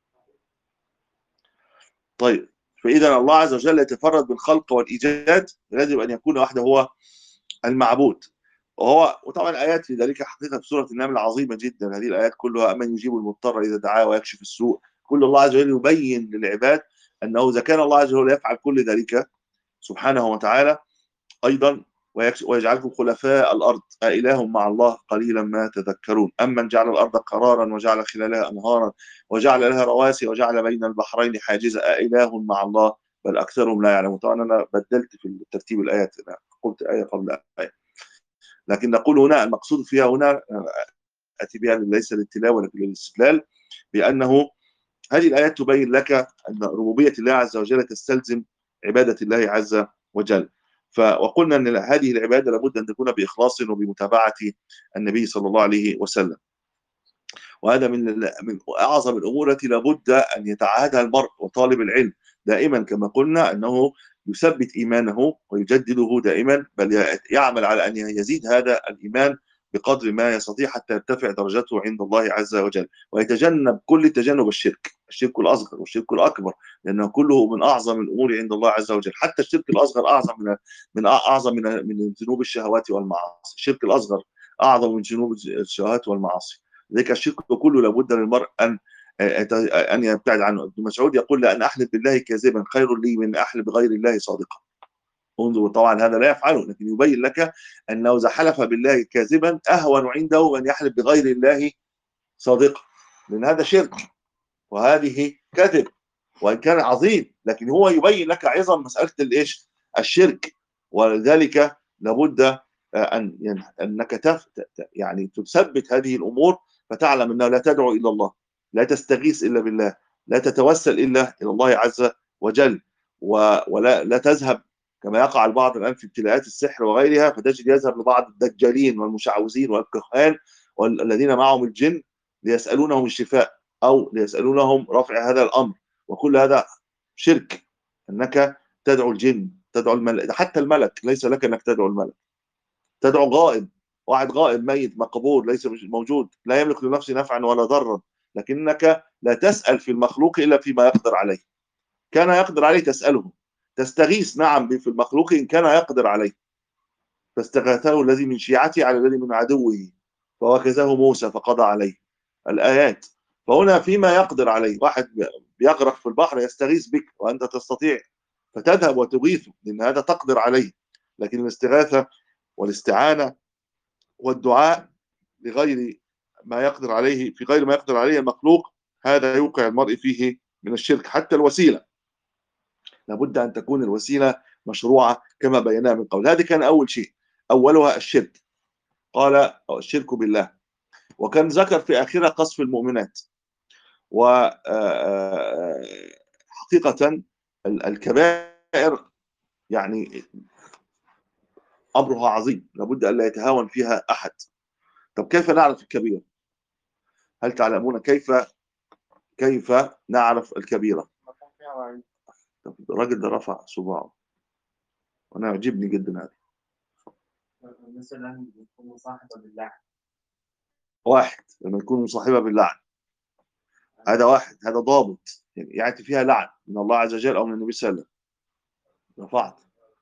طيب، فإذا الله عز وجل يتفرد بالخلق والإيجاد، يجب أن يكون وحده هو المعبود. وطبعا آيات في ذلك حقيقة في سورة النمل عظيمة جدا. هذه الآيات كلها: أمن يجيب المضطر إذا دعاه ويكشف السوء. كل الله عز وجل يبين للعباد أنه إذا كان الله عز وجل يفعل كل ذلك سبحانه وتعالى أيضا ويجعلكم خلفاء الأرض أإله مع الله قليلا ما تذكرون. أمن جعل الأرض قرارا وجعل خلالها أنهارا وجعل لها رواسي وجعل بين البحرين حاجزا أإله مع الله بل أكثرهم لا يعلمون. طبعا أنا بدلت في ترتيب الآيات، أنا قلت آية قبل آية، لكن نقول هنا المقصود فيها هنا أتي بها ليس للتلاوة ولكن للاستدلال، بأنه هذه الآيات تبين لك أن ربوبية الله عز وجل تستلزم عبادة الله عز وجل. وقلنا أن هذه العبادة لابد أن تكون بإخلاص وبمتابعة النبي صلى الله عليه وسلم. وهذا من أعظم الأمور التي لابد أن يتعاهدها المرء وطالب العلم دائما، كما قلنا أنه يثبت إيمانه ويجدده دائما، بل يعمل على أن يزيد هذا الإيمان بقدر ما يستطيع حتى يرتفع درجته عند الله عز وجل، ويتجنب كل تجنب الشرك الأصغر والشرك الأكبر، لأنه كله من أعظم الأمور عند الله عز وجل. حتى الشرك الأصغر أعظم من ذنوب الشهوات والمعاصي. الشرك الأصغر أعظم من ذنوب الشهوات والمعاصي. ذلك الشرك كله لابد للمرء أن يبتعد عنه. ابن مسعود يقول: لأن أحلف بالله كاذبا خير لي من أحلف بغير الله صادقا. انظر، طبعا هذا لا يفعله، لكن يبين لك أنه إذا حلف بالله كاذبا أهون عنده من يحلف بغير الله صادقا، لأن هذا شرك وهذه كذب، وإن كان عظيم لكن هو يبين لك عظم مسألة الشرك. ولذلك لابد أنك يعني تثبت هذه الأمور، فتعلم أنه لا تدعو إلا الله، لا تستغيث إلا بالله، لا تتوسل إلا إلى الله عز وجل، ولا تذهب كما يقع البعض الآن في ابتلاءات السحر وغيرها، فتجد يذهب لبعض الدجالين والمشعوذين والكهان والذين معهم الجن ليسألونهم الشفاء أو ليسألونهم رفع هذا الأمر. وكل هذا شرك، أنك تدعو الجن، تدعو الملك، حتى الملك ليس لك أنك تدعو الملك، تدعو غائب، واحد غائب ميت مقبور ليس موجود، لا يملك لنفسه نفعا ولا ضرا، لكنك لا تسأل في المخلوق إلا فيما يقدر عليه. كان يقدر عليه تسأله، تستغيث نعم في المخلوق إن كان يقدر عليه. فاستغاثه الذي من شيعته على الذي من عدوه فوكزه موسى فقضى عليه، الآيات. فهنا فيما يقدر عليه، واحد بيغرق في البحر يستغيث بك وأنت تستطيع فتذهب وتغيثه لأن هذا تقدر عليه. لكن الاستغاثة والاستعانة والدعاء لغير ما يقدر عليه، في غير ما يقدر عليه المخلوق، هذا يوقع المرء فيه من الشرك. حتى الوسيلة لابد أن تكون الوسيلة مشروعة كما بيناها من قبل. هذه كان أول شيء، أولها الشرك، قال الشرك بالله، وكان ذكر في آخرها قصف المؤمنات. وحقيقة الكبائر يعني أمرها عظيم، لابد أن لا يتهاون فيها أحد. طب كيف نعرف الكبيرة؟ هل تعلمون كيف نعرف الكبيرة؟ طب الراجل ده رفع صباعه وأنا يعجبني جدا هذا. مثلا يكون مصاحبة بالله. واحد لما يكون مصاحبة باللعن، هذا واحد، هذا ضابط، يعني يأتي فيها لعن من الله عز وجل أو من النبي صلى الله عليه وسلم. رفعت.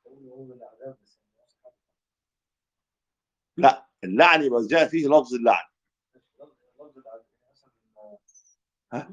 لا، اللعن يبقى جاء فيه لفظ اللعن. ها؟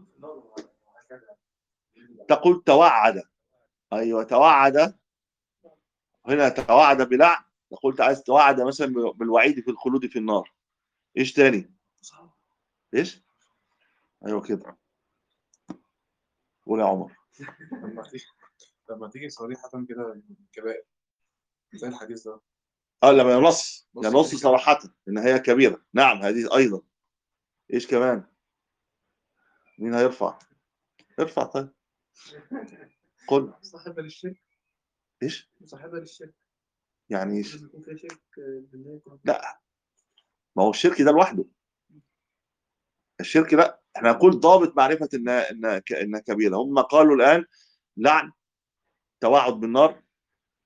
تقول توعد، ايوه توعد، هنا توعد بلعن. قلت عايز توعد مثلا بالوعيد في الخلود في النار. ايش تاني؟ ايش؟ ايوه كده، قول يا عمر. لما تيجي صريحة كده كبائر زي الحديث ده. لما ينص صراحة ان هي كبيرة، نعم هذه ايضا. ايش كمان؟ مين هيرفع؟ ارفع طيب، قل. مصاحبة للشرك. ايش؟ مصاحبة للشرك. يعني ايش؟ لازم يكون فيها شرك بالله. لا، ما هو الشرك ده لوحده. الشرك لا، احنا نقول ضابط معرفة ان كبيرة. هم قالوا الان لعن، توعد بالنار،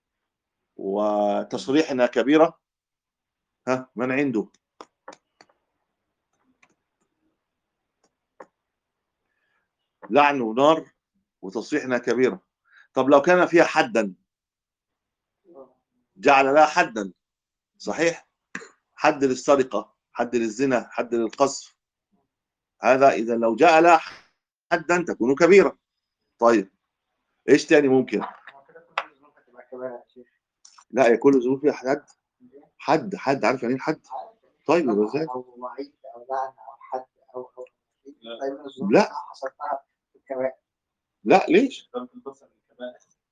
وتصريح انها كبيرة. ها من عنده؟ لعن ونار وتصريح انها كبيره. طب لو كان فيها حدا، جعل لها حدا، صحيح؟ حد للسرقه، حد للزنا، حد للقذف. هذا اذا لو جاء لها حدا تكون كبيره. طيب ايش تاني ممكن؟ هو كده كل الظروف هتبقى كبيرة يا شيخ. لا، يكون الظروف فيها حد عارف يعني ايه الحد؟ طيب يبقى ازاي؟ أو وعيد أو لعن أو حد أو لا. طيب الظروف لا حصلتها في الكبائر. لا، ليش؟ ده بتنتصر كمان.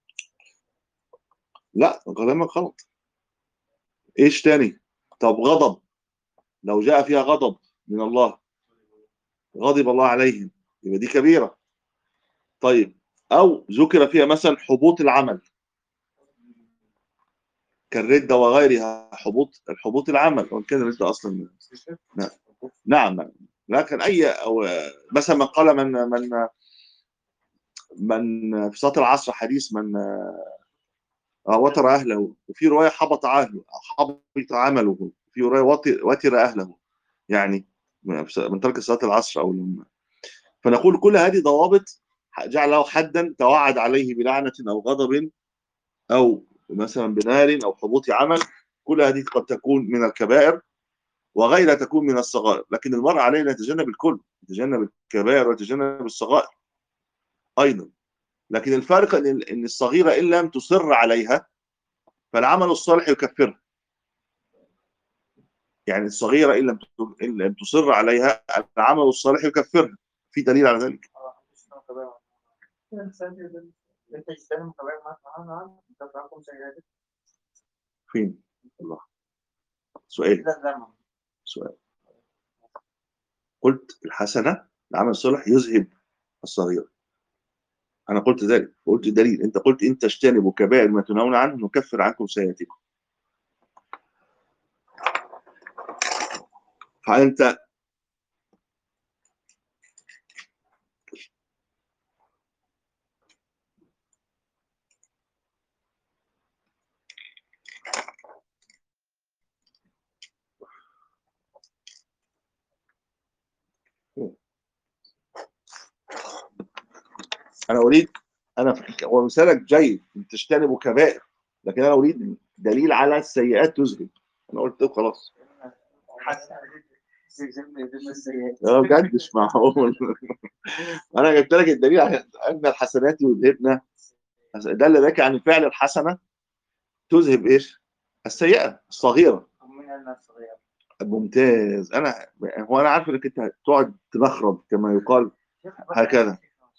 لا، كلامك غلط. ايش تاني؟ طب غضب، لو جاء فيها غضب من الله، غضب الله عليهم، يبقى دي كبيرة. طيب، او ذكر فيها مثلا حبوط العمل كالردة وغيرها، الحبوط العمل، وان كان الردة اصلا. نعم نعم نعم. لكن اي او مثلا من قال من في صلاة العصر حديث من وتر اهله، وفي روايه حبط اهله او حبط عمله، في روايه وتر اهله، يعني من ترك صلاه العصر فنقول كل هذه ضوابط جعل له حدا توعد عليه بلعنه او غضب او مثلا بنار او حبوط عمل. كل هذه قد تكون من الكبائر وغيرها تكون من الصغائر، لكن المرء عليه ان يتجنب الكل، يتجنب الكبائر ويتجنب الصغائر ايضا. لكن الفارق ان الصغيره ان لم تصر عليها فالعمل الصالح يكفرها. يعني الصغيرة إن لم تصر عليها العمل الصالح يكفرها. في دليل على ذلك؟ مش نوع كبائر. أنت تستلم كبائر معانا أنت تعرفهم سيئات. فين؟ الله. سؤال. كده الزمن. سؤال. قلت الحسنة، العمل الصالح يذهب الصغيرة. أنا قلت ذلك وقلت دليل. أنت قلت إن تجتنبوا كبائر ما تنهون عنه نكفر عنكم سيئاتكم. فأنت أنا أريد، هو مثالك جيد إن تجتنبوا كبائر، لكن أنا أريد دليل على السيئات تذهب. أنا قلت خلاص. بجد مش معقول. انا جبت لك الدليل على ان الحسنات يذهبن، دل ذلك عن فعل الحسنه تذهب ايش؟ السيئه الصغيره. ممتاز. هو انا عارف انك انت تقعد تنخرب كما يقال هكذا.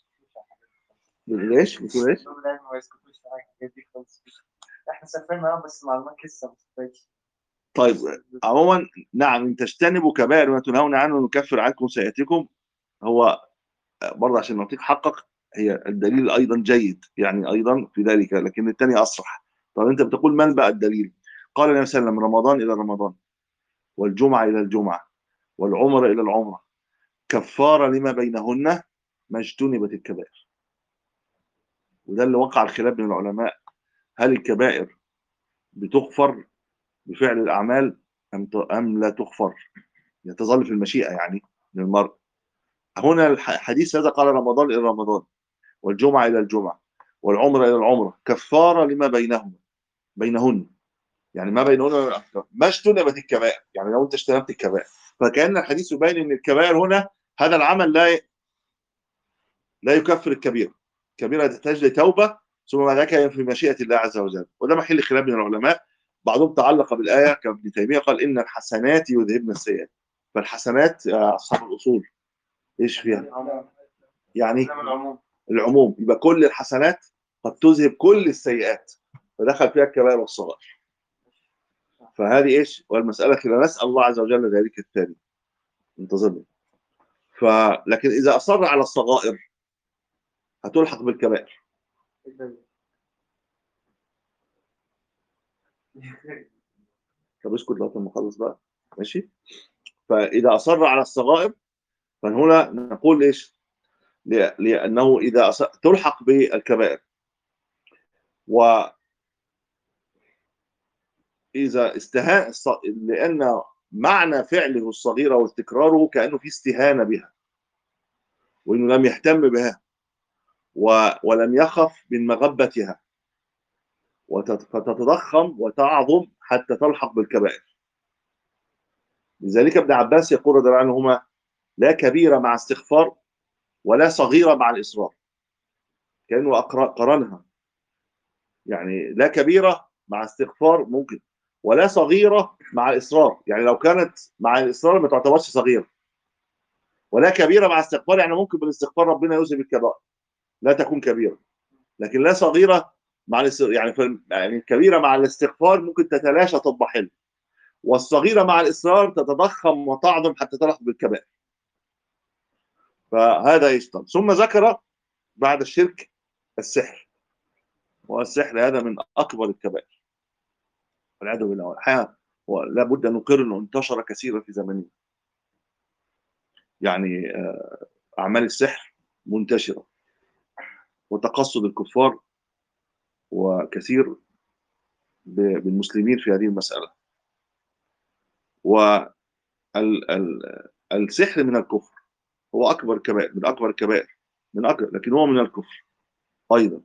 ليش؟ بتقول ايش؟ احنا سافرنا بس معلومات لسه ما سافرتش. طيب عموما نعم، ان تجتنبوا كبائر ما تنهون عنه نكفر عنكم سيئاتكم. هو برضه عشان نعطيك حقك، هي الدليل ايضا جيد يعني ايضا في ذلك، لكن الثاني اصرح. طب انت بتقول من بقى الدليل؟ قال النبي صلى الله عليه وسلم رمضان الى رمضان والجمعه الى الجمعه والعمره الى العمره كفاره لما بينهن ما اجتنبت الكبائر. وده اللي وقع الخلاف بين العلماء، هل الكبائر بتغفر بفعل الاعمال ام لا تغفر؟ تظل في المشيئه يعني للمرء. هنا الحديث هذا قال رمضان الى رمضان والجمعه الى الجمعه والعمره الى العمره كفاره لما بينهن، يعني ما بينهن ما اجتنبت الكبائر، يعني لو انت اجتنبت الكبائر. فكأن الحديث يبين ان الكبائر هنا هذا العمل لا يكفر الكبيره. الكبيره تحتاج لتوبه ثم بعد ذلك في مشيئه الله عز وجل، وده محل خلاف بين العلماء. بعضهم تعلق بالايه كابن تيميه قال ان الحسنات يذهبن السيئات. فالحسنات يا اصحاب الاصول ايش فيها؟ يعني العموم، يبقى كل الحسنات قد تذهب كل السيئات، فدخل فيها الكبائر والصغائر. فهذه ايش؟ والمساله كده نسال الله عز وجل ذلك الثاني. انتظرني. لكن اذا اصر على الصغائر هتلحق بالكبائر. طب اسكت لغايه ما اخلص بقى. ماشي. فاذا اصر على الصغائر فهنا نقول ايش؟ لانه اذا تلحق بالكبائر. واذا استهان لان معنى فعله الصغيره وتكراره كانه في استهانه بها وانه لم يهتم بها، ولم يخف من مغبتها فتتضخم وتعظم حتى تلحق بالكبائر. لذلك ابن عباس يقول رضي الله عنهما: لا كبيرة مع استغفار ولا صغيرة مع الإصرار. كأنه قرنها، يعني لا كبيرة مع استغفار ممكن، ولا صغيرة مع الإصرار، يعني لو كانت مع الإصرار ما تعتبرش صغيرة. ولا كبيرة مع استغفار، يعني ممكن بالاستغفار ربنا يذهب الكبائر لا تكون كبيرة. لكن لا صغيرة مع يعني يعني الكبيرة مع الاستغفار ممكن تتلاشى تضمحل، والصغيرة مع الإصرار تتضخم وتعظم حتى تلحق بالكبائر. فهذا يشتغل. ثم ذكر بعد الشرك السحر، والسحر هذا من أكبر الكبائر والعياذ بالله. الحقيقة ولا بد أن نقر أنه انتشر كثيرا في زماننا. يعني أعمال السحر منتشرة، وتقصد الكفار وكثير بالمسلمين في هذه المسألة. والسحر من الكفر، هو أكبر كبائر، من أكبر الكبائر، من أكبر، لكن هو من الكفر أيضا.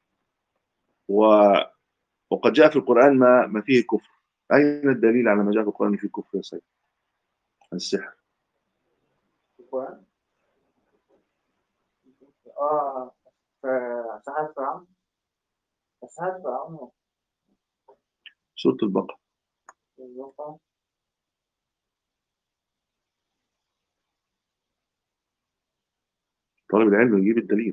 وقد جاء في القرآن ما فيه كفر. أين الدليل على ما جاء في القرآن فيه كفر يا سيد؟ السحر. القرآن سحر فرعون. سحر فرعون سورة البقرة. الواقع. طالب العلم يجيب الدليل.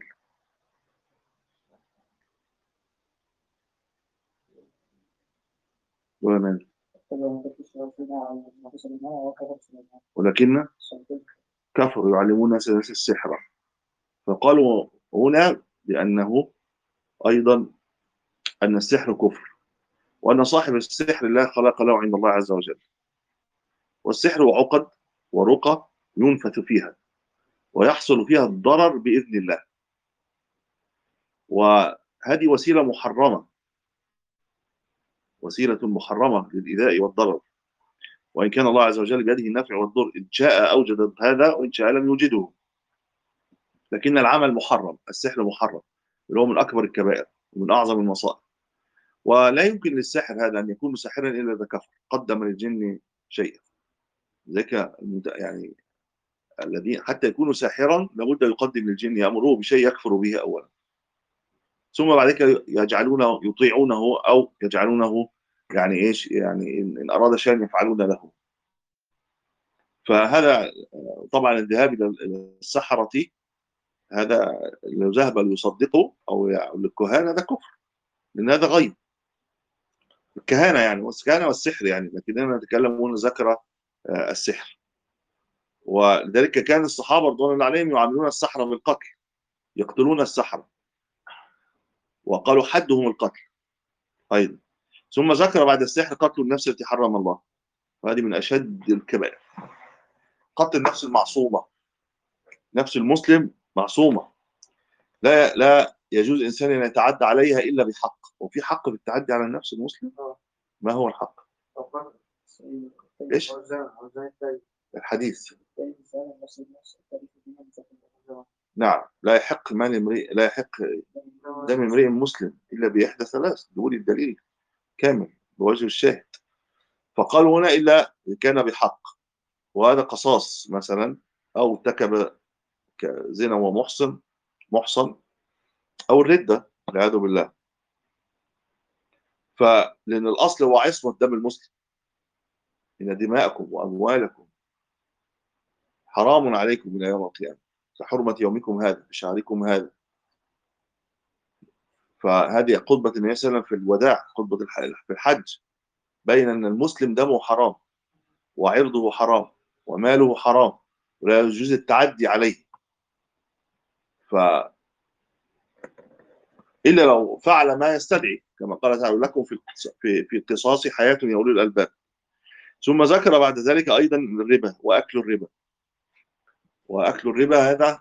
ولا ولكن كفروا يعلمون الناس السحر. فقالوا هنا بأنه أيضا أن السحر كفر، وأن صاحب السحر لا خلاق له عند الله عز وجل. والسحر عقد ورقى ينفث فيها ويحصل فيها الضرر بإذن الله، وهذه وسيلة محرمة، وسيلة محرمة للإيذاء والضرر. وإن كان الله عز وجل بيده النفع والضر، إن شاء أوجد هذا وإن شاء لم يوجده. لكن العمل محرم، السحر محرم، اللي هو من أكبر الكبائر ومن أعظم المصائب. ولا يمكن للساحر هذا أن يكون ساحرا إلا إذا كفر، قدم للجن شيئا. ذلك يعني الذين حتى يكونوا ساحرا لابد يقدم للجن، يأمره بشيء يكفر به أولا، ثم بعد كده يجعلونه يطيعونه أو يجعلونه يعني إيش، يعني إن أراد شيئا يفعلون له. فهذا طبعا الذهاب إلى السحرة، هذا لو ذهب ليصدقه أو للكهانة هذا كفر، لأن هذا غيب. الكهانة يعني والكهانة والسحر يعني، لكننا نتكلم هنا ذكر السحر. ولذلك كان الصحابة رضوان الله عليهم يعاملون السحرة بالقتل، يقتلون السحرة، وقالوا حدهم القتل أيضا. ثم ذكر بعد السحر قتل النفس التي حرم الله، وهذه من أشد الكبائر. قتل النفس المعصومة، نفس المسلم معصومة، لا يجوز إنسان أن يتعدى عليها إلا بحق. وفي حق في التعدي على النفس المسلم؟ ما هو الحق؟ إيش؟ الحديث. نعم، لا يحق مال امرئ، لا يحق دم امرئ مسلم إلا بإحدى ثلاث، دول الدليل كامل بوجه الشاهد. فقالوا هنا إلا كان بحق، وهذا قصاص مثلا، أو ارتكب زنا محصن، أو الردة والعياذ بالله. فلأن الأصل هو عصمة دم المسلم، إن دماءكم وأموالكم حرام عليكم إلى يوم القيامة كحرمة يومكم هذا بشهركم هذا. فهذه خطبة النبي صلى الله عليه وسلم في الوداع، خطبة في الحج، بين أن المسلم دمه حرام وعرضه حرام وماله حرام ولا يجوز التعدي عليه. ف إلا لو فعل ما يستدعي، كما قال تعالى: لكم في القصاص حياة يا أولي الألباب. ثم ذكر بعد ذلك أيضا الربا وأكل الربا. وأكل الربا هذا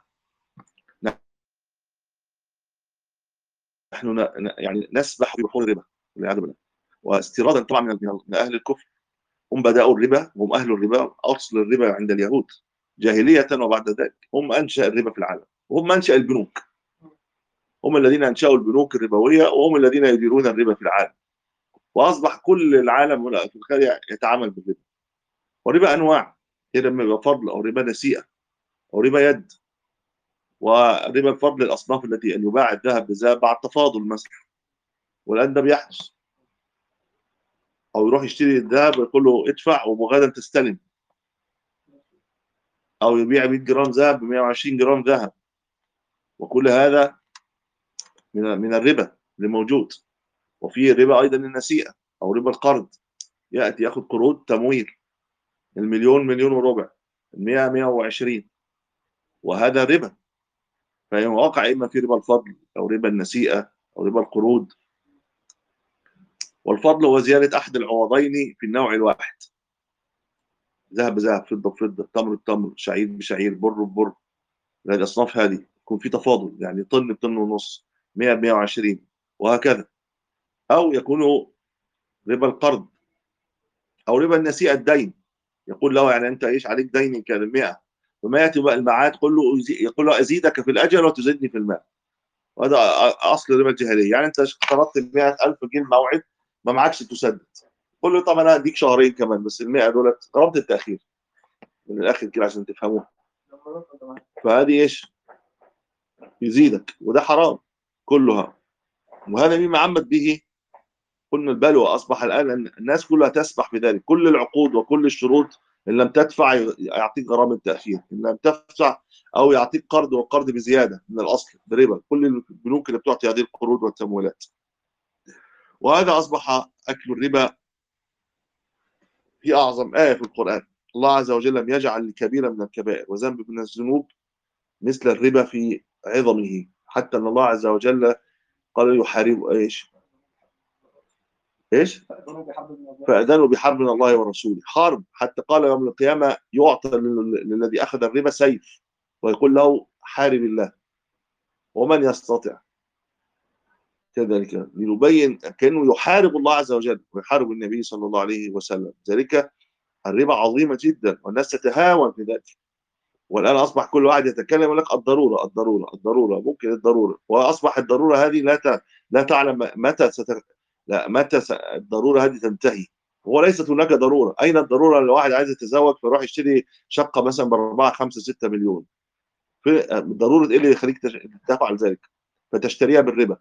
نحن يعني نسبح في بحور الربا والعياذ بالله، واستيرادا طبعا من أهل الكفر. هم بدأوا الربا، هم أهل الربا. أصل الربا عند اليهود جاهلية، وبعد ذلك هم أنشأ الربا في العالم، وهم أنشأ البنوك. هم الذين انشأوا البنوك الربويه وهم الذين يديرون الربا في العالم. واصبح كل العالم في الخارج يتعامل بالربا. والربا انواع، ربا فضل او ربا نسيئه او ربا يد. وربا الفضل الاصناف التي ان يباع الذهب بالذهب بعد تفاضل مثلا، والان ده بيحدث. او يروح يشتري الذهب ويقول له ادفع وغدا تستلم، او يبيع 100 جرام ذهب ب 120 جرام ذهب. وكل هذا من الربا اللي موجود. وفي ربا ايضا النسيئه او ربا القرض، ياتي ياخذ قروض تمويل، المليون مليون وربع، ال100 120، وهذا ربا. فهي واقع اما في ربا الفضل او ربا النسيئه او ربا القروض. والفضل هو زياده احد العوضين في النوع الواحد، ذهب بذهب، فضه بفضه، تمر بتمر، شعير بشعير، بر ببر. الاصناف هذه يكون في تفاضل، يعني طن بطن ونص، 100 ب 120، وهكذا. او يكون ربا القرض او ربا النسيئه الدين. يقول له يعني انت ايش عليك دين كان 100، فما ياتي بقى الميعاد يقول له ازيدك في الاجل وتزيدني في المال. وهذا اصل ربا الجاهليه. يعني انت اقترضت ال 100,000 جه الموعد ما معكش تسدد، قول له طب انا هديك شهرين كمان، بس ال 100 دولت ربط التاخير من الاخر كده عشان تفهموها. فهذه ايش؟ يزيدك، وده حرام كلها. وهذا مما عمت به قلنا البلوى. اصبح الان الناس كلها تسبح في ذلك، كل العقود وكل الشروط، ان لم تدفع يعطيك غرامه تاخير، ان لم تدفع او يعطيك قرض وقرض بزياده من الاصل بربا. كل البنوك اللي بتعطي هذه القروض والتمويلات. وهذا اصبح اكل الربا في اعظم ايه في القران. الله عز وجل لم يجعل كبيرة من الكبائر وذنب من الذنوب مثل الربا في عظمه، حتى ان الله عز وجل قال يحارب ايش؟ فأذنوا بحرب من الله ورسوله. حرب، حتى قال يوم القيامة يعطى للذي أخذ الربا سيف ويقول له حارب الله ومن يستطع. كذلك لنبين كأنه يحارب الله عز وجل ويحارب النبي صلى الله عليه وسلم. ذلك الربا عظيمة جدا والناس تتهاون في ذلك. والآن أصبح كل واحد يتكلم يقول لك الضرورة الضرورة الضرورة، ممكن الضرورة. وأصبح الضرورة هذه لا تعلم متى الضرورة هذه تنتهي. هو ليست هناك ضرورة. أين الضرورة؟ لو واحد عايز يتزوج فيروح يشتري شقة مثلا ب 4 5 6 مليون، في ضرورة إيه اللي يخليك تفعل ذلك؟ فتشتريها بالربا.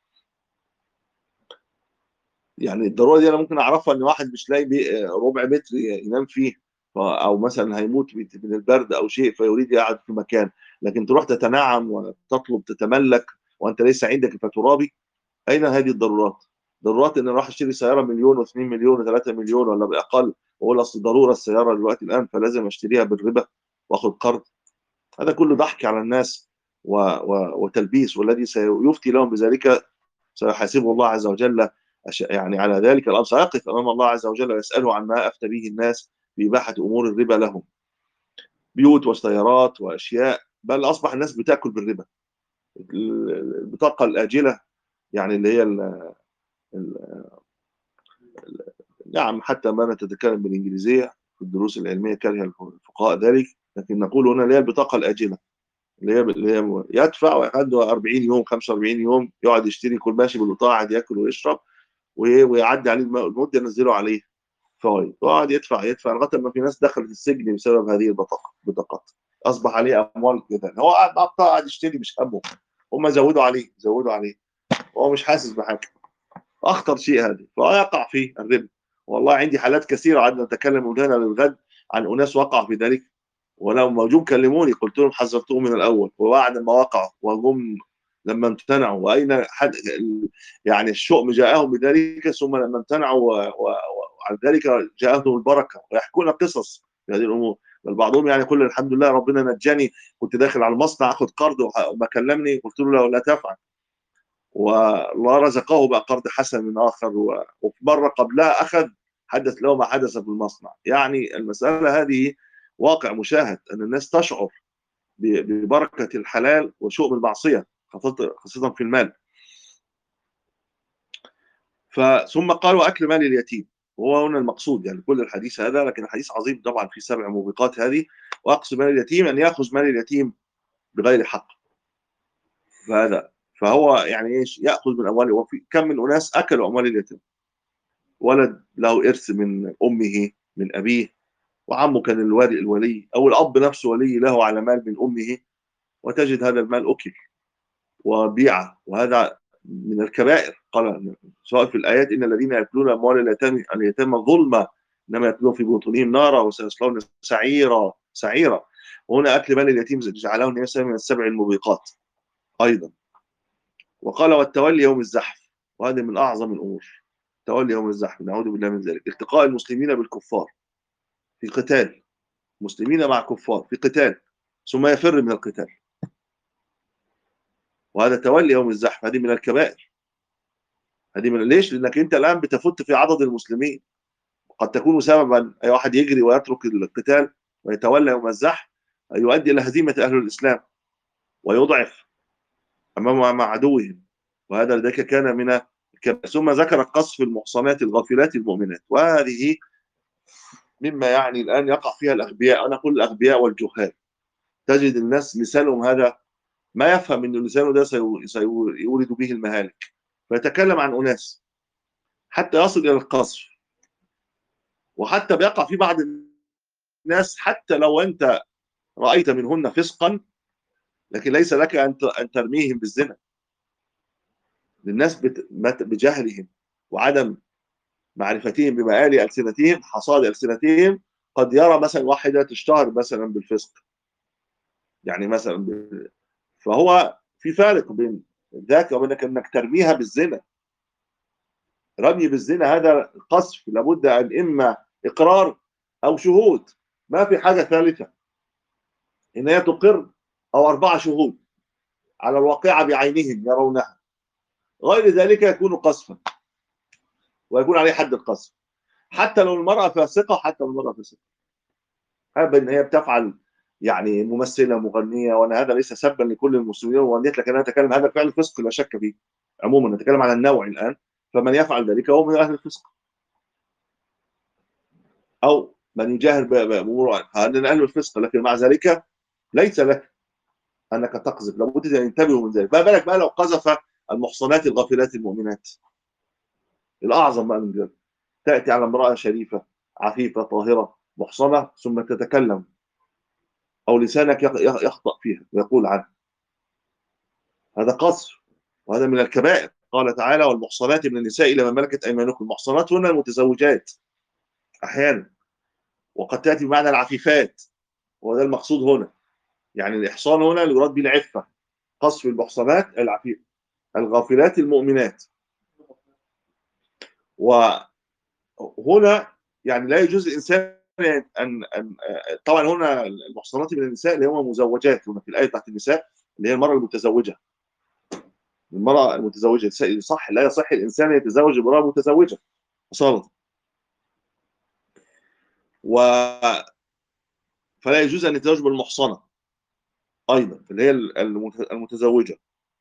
يعني الضروره دي انا ممكن اعرفها ان واحد مش لاقي ربع متر ينام فيه، او مثلا هيموت من البرد او شيء فيريد يقعد في مكان. لكن تروح تتنعم وتطلب تتملك وانت ليس عندك فترابي. اين هذه الضرورات؟ ضرورات ان اروح اشتري سياره مليون و2 مليون و3 مليون ولا باقل، واقول اصل ضروره السياره دلوقتي الان فلازم اشتريها بالربا واخد قرض. هذا كله ضحك على الناس وتلبيس. والذي سيفتي لهم بذلك سيحاسبه الله عز وجل يعني على ذلك الامر. سيقف امام الله عز وجل ويساله عن ما افتى به الناس في اباحه امور الربا لهم، بيوت وسيارات واشياء. بل اصبح الناس بتاكل بالربا. البطاقه الاجله، يعني اللي هي ال نعم، حتى ما نتكلم بالانجليزيه في الدروس العلميه كره الفقهاء ذلك، لكن نقول هنا اللي هي البطاقه الاجله، اللي هي يدفع وعنده 40 يوم 45 يوم يقعد يشتري، كل ماشي بالبطاقه قاعد ياكل ويشرب ويعدي عليه المده ينزلوا عليه فوائد، وقعد يدفع يدفع لغايه ما في ناس دخلت السجن بسبب هذه البطاقات. اصبح عليه اموال كده، هو قاعد مع بطاقه قاعد يشتري مش همه. هم زودوا عليه زودوا عليه، وهو مش حاسس بحاجه. اخطر شيء هذا، فيقع فيه الربا. والله عندي حالات كثيره قعدنا نتكلم من هنا للغد عن اناس وقعوا في ذلك. ولو موجود كلموني قلت لهم حذرتهم من الاول، وبعد ما وقعوا وهم لما امتنعوا واين حد يعني الشؤم جاءهم بذلك، ثم لما امتنعوا وعلى ذلك جاءتهم البركه ويحكون قصص في هذه الامور. بل بعضهم يعني يقول الحمد لله ربنا نجاني، كنت داخل على المصنع اخذ قرض وما كلمني قلت له لا تفعل، والله رزقه بقى قرض حسن من اخر. وفي مره قبلها اخذ حدث له ما حدث في المصنع. يعني المساله هذه واقع مشاهد، ان الناس تشعر ببركه الحلال وشؤم المعصيه، خاصه في المال. ثم قال واكل مال اليتيم. وهو هنا المقصود، يعني كل الحديث هذا، لكن الحديث عظيم طبعا في 7 موبقات هذه. واقصد مال اليتيم ان ياخذ مال اليتيم بغير حق. فهذا فهو يعني ايش ياخذ من اموال، وفي كم من اناس اكلوا اموال اليتيم. ولد له ارث من امه من ابيه، وعمه كان الولي، او الاب نفسه ولي له على مال من امه، وتجد هذا المال اكل وبيع، وهذا من الكبائر. قال سواء في الايات ان الذين ياكلون اموال اليتامى ظلما انما ياكلون في بطونهم نارا وسيصلون سعيرا. وهنا اكل مال اليتيم جعله النبي صلى الله عليه وسلم من السبع الموبقات ايضا. وقال والتولي يوم الزحف، وهذا من اعظم الامور. تولي يوم الزحف، نعوذ بالله من ذلك، التقاء المسلمين بالكفار في قتال، مسلمين مع كفار في قتال، ثم يفر من القتال، وهذا تولي يوم الزحف. هذه من الكبائر. هذه من ليش؟ لانك انت الان بتفت في عدد المسلمين، قد تكون سببا اي واحد يجري ويترك القتال ويتولى يوم الزحف يؤدي الى هزيمه اهل الاسلام ويضعف امام عدوهم، وهذا لذلك كان من الكبائر. ثم ذكر قصف المحصنات الغافلات المؤمنات، وهذه مما يعني الان يقع فيها الاغبياء، انا اقول الاغبياء والجهال. تجد الناس لسانهم هذا ما يفهم ان لسانه ده سيورد به المهالك، فيتكلم عن اناس حتى يصل الى القصف. وحتى بيقع في بعض الناس حتى لو انت رايت منهن فسقا، لكن ليس لك ان ترميهم بالزنا. للناس بجهلهم وعدم معرفتهم بمآل ألسنتهم، حصاد ألسنتهم، قد يرى مثلا واحدة تشتهر مثلا بالفسق، يعني مثلا فهو في فارق بين ذاك وبين انك ترميها بالزنا. رمي بالزنا هذا قذف، لابد ان اما اقرار او شهود، ما في حاجه ثالثه، ان هي تقر او 4 شهود على الواقعه بعينهم يرونها، غير ذلك يكون قذفا ويكون عليه حد القذف. حتى لو المراه فاسقه، هذا ان هي بتفعل يعني ممثله مغنيه، وانا هذا ليس سبا لكل المسلمين والمغنيات، لكن انا اتكلم هذا فعل فسق لا شك فيه. عموما نتكلم على النوع الان، فمن يفعل ذلك هو من اهل الفسق، او من يجاهر بامور هذا من اهل الفسق، لكن مع ذلك ليس لك انك تقذف، لابد ان ينتبهوا من ذلك. ما بالك بقى لو قذف المحصنات الغافلات المؤمنات، الاعظم بقى من ذلك. تاتي على امراه شريفه عفيفه طاهره محصنه ثم تتكلم، او لسانك يخطأ فيها ويقول عنها، هذا قذف، وهذا من الكبائر. قال تعالى والمحصنات من النساء الا ما ملكت ايمانكم. المحصنات هنا المتزوجات احيانا، وقد تاتي بمعنى العفيفات، وهذا المقصود هنا. يعني الاحصان هنا يراد به العفه، قصف المحصنات العفيف الغافلات المؤمنات. وهنا يعني لا يجوز الانسان ان طبعا هنا المحصنات من النساء اللي هم مزوجات، هنا في الايه بتاعت النساء اللي هي المراه المتزوجه. المراه المتزوجه صح، لا يصح الانسان يتزوج امراه متزوجه اصاله، فلا يجوز ان يتزوج بالمحصنه ايضا اللي هي المتزوجه.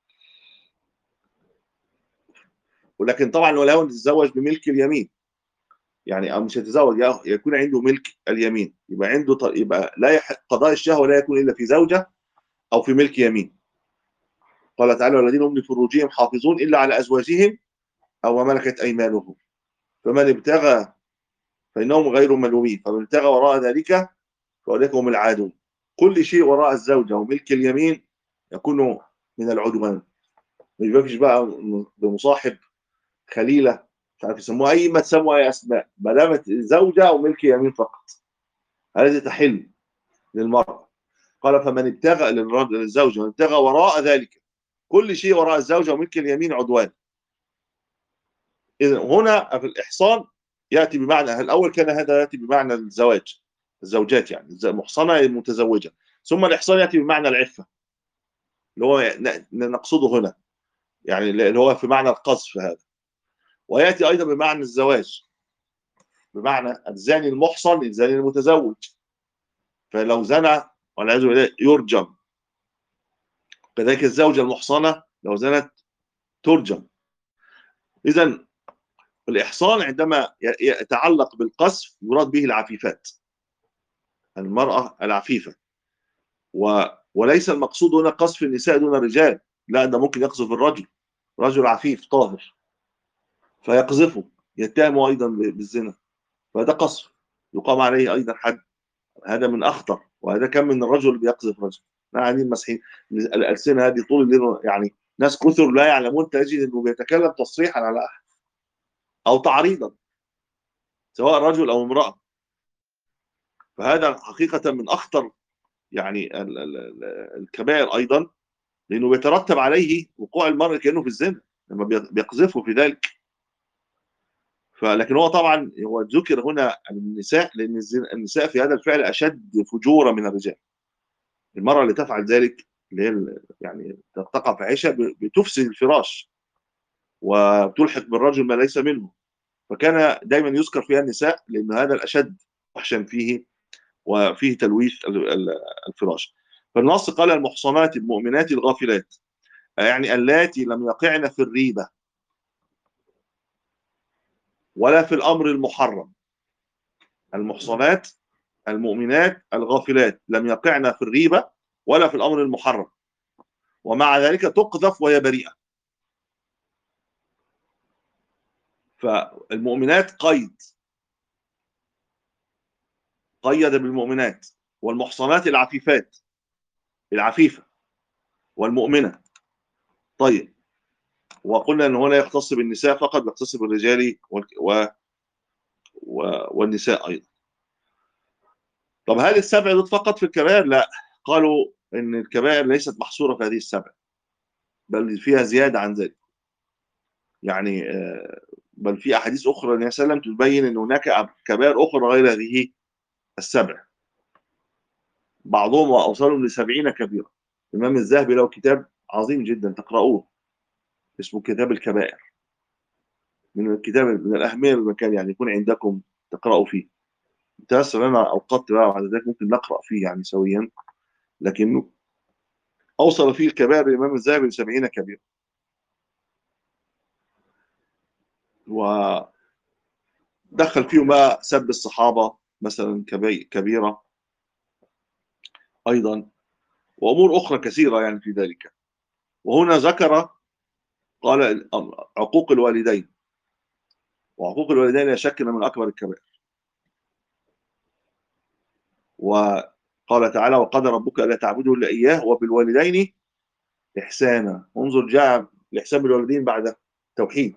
ولكن طبعا لو يتزوج بملك اليمين، يعني او مش يتزوج، يكون عنده ملك اليمين، يبقى عنده يبقى لا يحق قضاء الشهوه، لا يكون الا في زوجه او في ملك يمين. قال تعالى والذين هم لفروجهم حافظون الا على ازواجهم او ما ملكت ايمانهم فمن ابتغى فانهم غير ملومين فمن ابتغى وراء ذلك فاولئك هم العادون. كل شيء وراء الزوجه وملك اليمين يكون من العدوان. مش بقى بمصاحب خليله، مش عارف يسموها اي ما تسموا اي اسماء، ما دامت زوجه او ملك يمين فقط، هذه تحل للمرأة. قال فمن ابتغى للزوج من ابتغى وراء ذلك، كل شيء وراء الزوجة وملك اليمين عدوان. إذن هنا في الإحصان يأتي بمعنى الأول، كان هذا يأتي بمعنى الزواج، الزوجات يعني المحصنة المتزوجة. ثم الإحصان يأتي بمعنى العفة اللي هو نقصده هنا، يعني اللي هو في معنى القذف هذا. ويأتي أيضا بمعنى الزواج، بمعنى الزاني المحصن الزاني المتزوج، فلو زنى والعياذ بالله يرجم. كذلك الزوجة المحصنة لو زنت ترجم. إذا الإحصان عندما يتعلق بالقذف يراد به العفيفات، المرأة العفيفة، وليس المقصود هنا قذف النساء دون الرجال، لا، ده ممكن يقذف الرجل، رجل عفيف طاهر فيقذفه، يتهمه ايضا بالزنا، فده قذف يقام عليه ايضا حد. هذا من اخطر، وهذا كم من الرجل بيقذف رجل. يعني المسيحيين الالسنه هذه طول الليل، يعني ناس كثر لا يعلمون، تجد انه بيتكلم تصريحا على احد او تعريضا، سواء رجل او امراه. فهذا حقيقه من اخطر يعني الكبائر ايضا، لانه بيترتب عليه وقوع المرء كانه في الزنا لما بيقذفه في ذلك. لكن هو طبعا هو ذكر هنا النساء، لان النساء في هذا الفعل اشد فجورا من الرجال. المراه اللي تفعل ذلك، اللي هي يعني تقع فاحشه، بتفسد الفراش وتلحق بالرجل ما ليس منه. فكان دايما يذكر فيها النساء لان هذا الاشد فحشا فيه، وفيه تلويث الفراش. فالنص قال المحصنات المؤمنات الغافلات، يعني اللاتي لم يقعن في الريبه ولا في الامر المحرم. المحصنات المؤمنات الغافلات لم يقعن في الريبه ولا في الامر المحرم، ومع ذلك تقذف وهي بريئه. فالمؤمنات قيد بالمؤمنات، والمحصنات العفيفات، العفيفه والمؤمنه. طيب، وقلنا ان هو لا يختص بالنساء فقط، بيختص بالرجال والنساء ايضا. طب هل السبع دول فقط في الكبائر؟ لا، قالوا ان الكبائر ليست محصوره في هذه السبع، بل فيها زياده عن ذلك. يعني بل في احاديث اخرى النبي صلى الله عليه وسلم تبين ان هناك كبائر اخرى غير هذه السبع، بعضهم واوصلهم ل70 كبيره. الامام الذهبي له كتاب عظيم جدا تقرؤوه، اسمه كتاب الكبائر. من الكتاب من الاهميه المكان يعني يكون عندكم تقرأوا فيه. تيسر لنا اوقات بقى وبعد ذلك ممكن نقرأ فيه يعني سويا، لكنه اوصل فيه الكبائر الامام الذهبي ل70 كبيره. ودخل فيهم بقى سب الصحابه مثلا كبيره ايضا، وامور اخرى كثيره يعني في ذلك. وهنا ذكر قال عقوق الوالدين، وعقوق الوالدين لا شك من اكبر الكبائر. وقال تعالى وقضى ربك الا تعبدوا الا اياه وبالوالدين احسانا. انظر، جاء الاحسان بالوالدين بعد توحيد،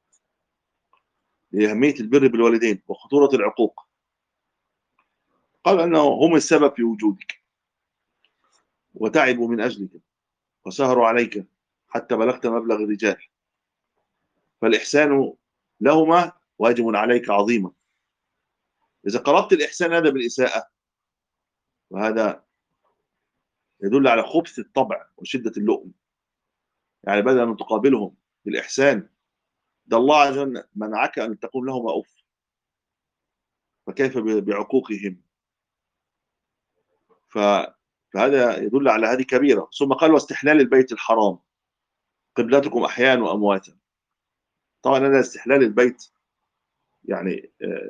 لاهميه البر بالوالدين وخطوره العقوق. قال انه هم السبب في وجودك، وتعبوا من اجلك، وسهروا عليك حتى بلغت مبلغ الرجال، فالاحسان لهما واجب عليك عظيما. اذا قربت الاحسان هذا بالاساءه، وهذا يدل على خبث الطبع وشده اللؤم. يعني بدل ان تقابلهم بالاحسان، ده الله عز وجل منعك ان تقول لهما اف، فكيف بعقوقهم؟ ف... فهذا يدل على هذه كبيره. ثم قال واستحلال البيت الحرام قبلتكم احياء وامواتا. طبعا هذا استحلال البيت يعني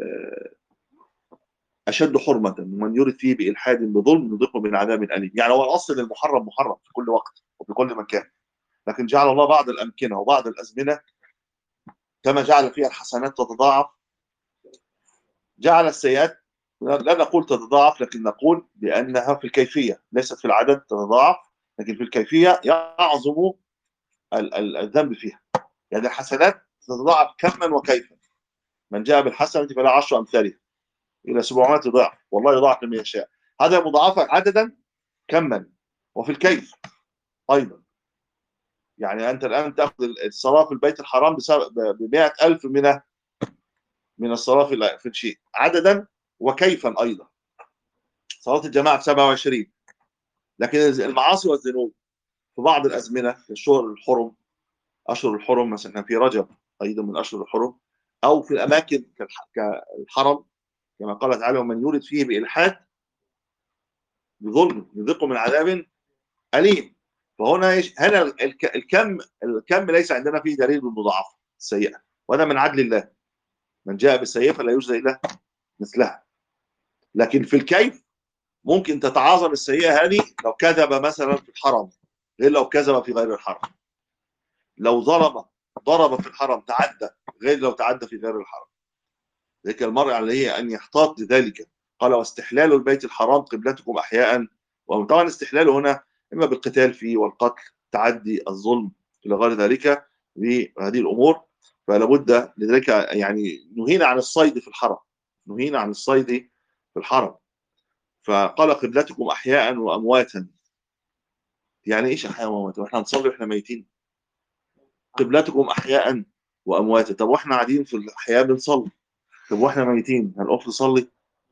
اشد حرمه، ومن يرد فيه بالحاد بظلم نذقه من عذاب اليم. يعني هو الاصل المحرم محرم في كل وقت وفي كل مكان، لكن جعل الله بعض الامكنه وبعض الازمنه كما جعل فيها الحسنات تتضاعف، جعل السيئات لا نقول تتضاعف، لكن نقول بانها في الكيفيه ليست في العدد تتضاعف، لكن في الكيفيه يعظم الذنب فيها. يعني الحسنات تتضاعف كما وكيفا. من جاء بالحسنه فلا 10 امثالها الى 700 ضعف، والله يضاعف لمن يشاء. هذا مضاعفه عددا كما وفي الكيف ايضا. يعني انت الان تاخذ الصلاه في البيت الحرام ب 100,000 من الصلاه في الشيء عددا وكيفا ايضا. صلاه الجماعه ب 27. لكن المعاصي والذنوب في بعض الازمنه، في الشهور الحرم، اشهر الحرم مثلا في رجب ايضا من اشهر الحرم، او في الاماكن كالحرم، كما قال تعالى ومن يرد فيه بالحاد بظلم يذقه من عذاب اليم. فهنا هنا الكم ليس عندنا فيه دليل بالمضاعفه السيئه، وهذا من عدل الله. من جاء بالسيئه فلا يجزى الا مثلها. لكن في الكيف ممكن تتعاظم السيئه هذه لو كذب مثلا في الحرم، غير لو كذب في غير الحرم. لو ضرب في الحرم تعدى غير لو تعدى في غير الحرم. ذلك المرء عليه أن يحتاط لذلك. قال واستحلال البيت الحرام قبلتكم أحياء. وطبعا استحلاله هنا إما بالقتال فيه والقتل، تعدي، الظلم إلى غير ذلك بهذه الأمور. فلا بد لذلك يعني نهينا عن الصيد في الحرم، نهينا عن الصيد في الحرم. فقال قبلتكم أحياء وأمواتا. يعني إيش أحياء وأمواتا؟ وإحنا هنصلي وإحنا ميتين؟ قبلتكم أحياء وأمواتا. طب وإحنا قاعدين في الأحياء بنصلي، طب واحنا ميتين هنقف نصلي؟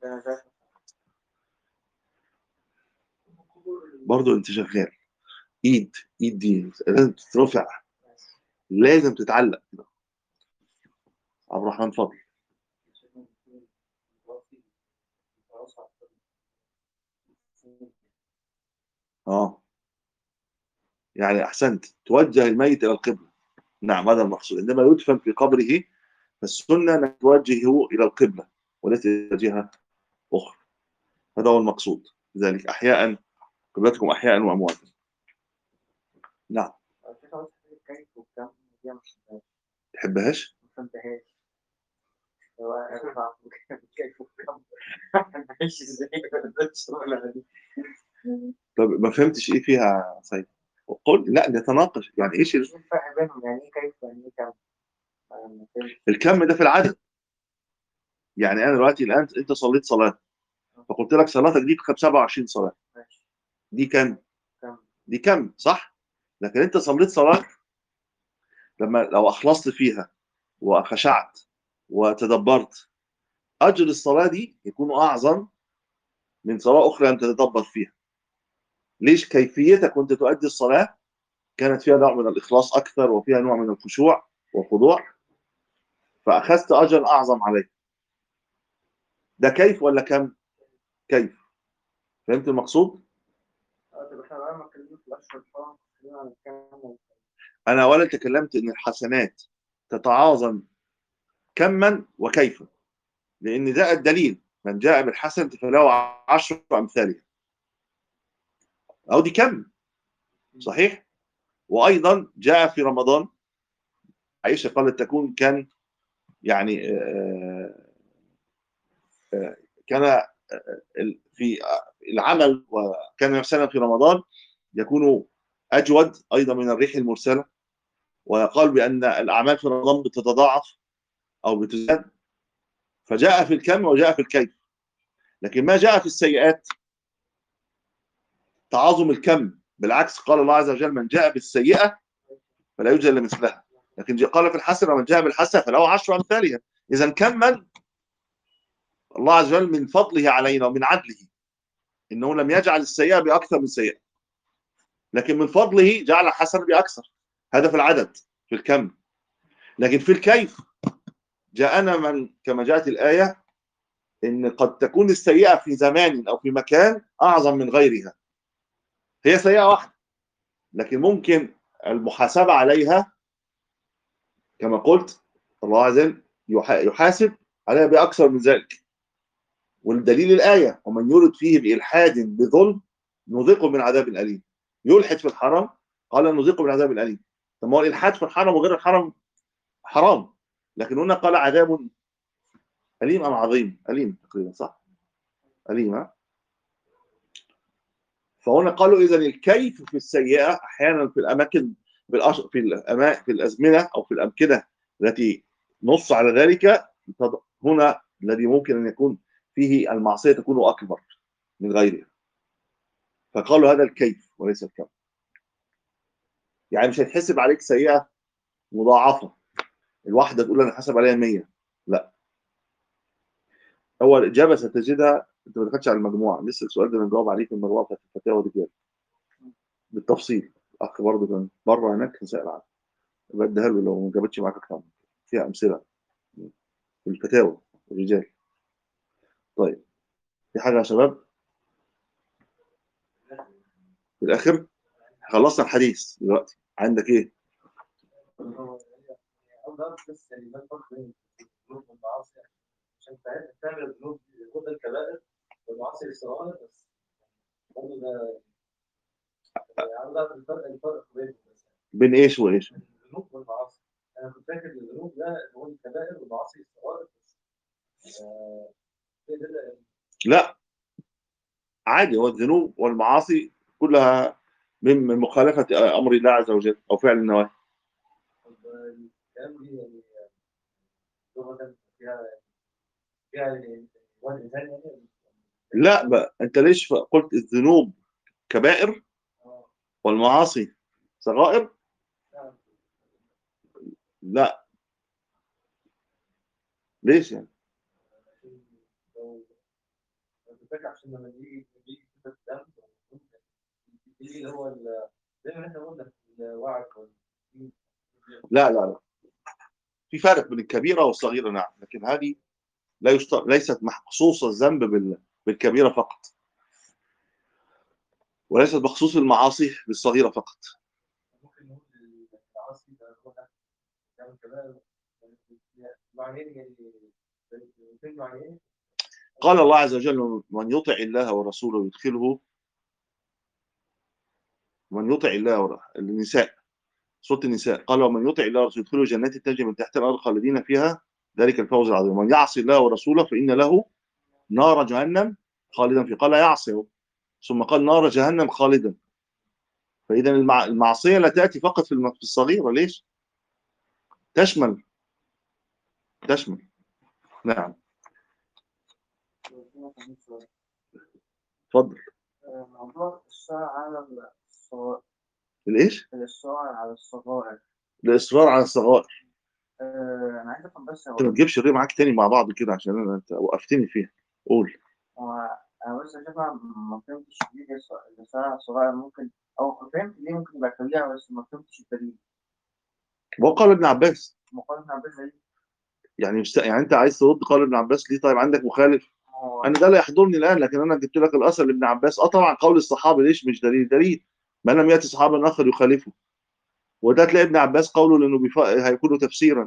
برضه انت شغال. ايد دي لازم تترفع، لازم تتعلق كده. عبد الرحمن فضل. اه يعني احسنت، توجه الميت الى القبله. نعم هذا المقصود. عندما يدفن في قبره فالسنه انك توجهه الى القبله وليس الى جهه اخرى. هذا هو المقصود. لذلك احياء قبلتكم احياء وامواتا. نعم. تحبهاش؟ ما فهمتهاش. هو أنا كيف وكم عايش ازاي الشغلة دي. طب ما فهمتش ايه فيها يا سيد؟ قل لا نتناقش. يعني ايش ايه الفرق بينهم؟ يعني ايه كيف يعني ايه كم؟ أنا ما فهمتش. الكم ده في العدد. يعني انا دلوقتي الان انت صليت صلاه، فقلت لك صلاتك دي 27 صلاه، ماشي. دي كم؟ كم؟ دي كم صح؟ لكن انت صليت صلاه لما لو اخلصت فيها وخشعت وتدبرت، اجر الصلاه دي يكون اعظم من صلاه اخرى لم تتدبر فيها. ليش؟ كيفيتك وانت تؤدي الصلاه كانت فيها نوع من الاخلاص اكثر، وفيها نوع من الخشوع والخضوع، فاخذت اجرا اعظم عليك. ده كيف ولا كم؟ كيف. فهمت المقصود؟ طب احنا بقى ما اتكلمنا في الاشهر الحرام، اتكلمنا عن الكم. انا اولا تكلمت ان الحسنات تتعاظم كما وكيفا، لان ده الدليل. من جاء بالحسنه فله 10 امثالها. او دي كم صحيح. وايضا جاء في رمضان، عائشه قالت تكون كان يعني كان في العمل، وكان مثلا في رمضان يكون اجود ايضا من الريح المرسله. ويقال بان الاعمال في رمضان بتتضاعف او بتزداد. فجاء في الكم وجاء في الكيف. لكن ما جاء في السيئات تعاظم الكم، بالعكس قال الله عز وجل من جاء بالسيئه فلا يجزى الا مثلها. لكن قال في الحسنه من جاء بالحسنه فله 10 امثالها. اذا كما الله عز وجل من فضله علينا ومن عدله انه لم يجعل السيئه باكثر من سيئه، لكن من فضله جعل الحسنه باكثر. هذا في العدد، في الكم. لكن في الكيف جاءنا من كما جاءت الايه ان قد تكون السيئه في زمان او في مكان اعظم من غيرها. هي سيئه واحده لكن ممكن المحاسبه عليها كما قلت الله عز وجل يحاسب عليها باكثر من ذلك. والدليل الايه ومن يرد فيه بالحاد بظلم نذيقه من عذاب اليم. يلحد في الحرم قال نذيقه من عذاب اليم. طب ما هو الالحاد في الحرم وغير الحرم حرام، لكن هنا قال عذاب اليم ام عظيم؟ اليم تقريبا صح؟ اليم ها؟ فهنا قالوا اذا الكيف في السيئه احيانا في الاماكن، في الازمنه او في الامكنه التي نص على ذلك، هنا الذي ممكن ان يكون فيه المعصيه تكون اكبر من غيرها. فقالوا هذا الكيف وليس الكم. يعني مش هيتحسب عليك سيئه مضاعفه الواحده تقول انا حسب عليها 100. لا، هو الاجابه ستجدها. انت ما دخلتش على المجموعه لسه، السؤال ده بنجاوب عليه في المجموعه بتاعت الفتاوى دي كده بالتفصيل. الاخ برضه كان بره هناك سائل عنه، بديها له لو ما جابتش معاك اكتر. فيها امثله في الفتاوى الرجال. طيب في حاجه يا شباب في الاخر؟ خلصنا الحديث دلوقتي، عندك ايه؟ بس يعني ده الفرق بين الذنوب والمعاصي، عشان تعمل الذنوب الكبائر والمعاصي الصغائر بس. برضه ده عاوز الفرق بينهم بس. بين ايش وايش؟ الذنوب والمعاصي. انا كنت فاكر ان الذنوب ده هو الكبائر والمعاصي الصغائر بس. كده. لا، عادي، هو الذنوب والمعاصي كلها من مخالفة أمر الله عز وجل أو فعل النواهي. الكلام دي يعني لغة فيها وزن ثاني يعني. لا بقى، أنت ليش قلت الذنوب كبائر اه. والمعاصي صغائر؟ فعلا. لا، ليش يعني؟ عشان لو كنت فاكر عشان لما يجي كده الدم يجي اللي هو زي ما احنا قلنا في الوعد لا لا لا، في فرق بين الكبيرة والصغيرة، نعم، لكن هذه ليست مخصوصة الذنب بالكبيرة فقط، وليست مخصوص المعاصي بالصغيرة فقط. ممكن نقول العاصي ده هو ده كمان كمان معنيين يعني الاثنين معنيين. قال الله عز وجل: من يطع الله ورسوله يدخله، من يطع الله النساء، سورة النساء، قال: ومن يطع الله ورسوله يدخله جنات تجري من تحتها الأنهار خالدين فيها، ذلك الفوز العظيم. ومن يعصي الله ورسوله فإن له نار جهنم خالدا فيها. قال يعصي، ثم قال نار جهنم خالدا. فإذا المعصية لا تأتي فقط في الصغيرة، ليش؟ تشمل، تشمل. نعم، اتفضل. موضوع الصراع على الصغائر. الإيش؟ الصراع على الصغائر. الإصرار على الصغائر. أنا عايز أفهم بس أنت ما تجيبش الري معاك تاني مع بعض كده، عشان أنت وقفتني فيها. قول. أنا بس شايفها ما فهمتش ليه الصراع على الصغائر ممكن، أو فهمت ليه ممكن يبقى كبيرة بس ما فهمتش الدليل. وقال ابن عباس، مقارنة بين زي يعني يعني أنت عايز ترد قال ابن عباس ليه؟ طيب عندك مخالف؟ هو. انا ده لا يحضرني الان، لكن انا جبت لك الاثر لابن عباس. طبعا قول الصحابه ليش مش دليل؟ دليل ما لم ياتي صحابه اخر يخالفه، وده تلاقي ابن عباس قوله لانه هيكون له تفسيرا.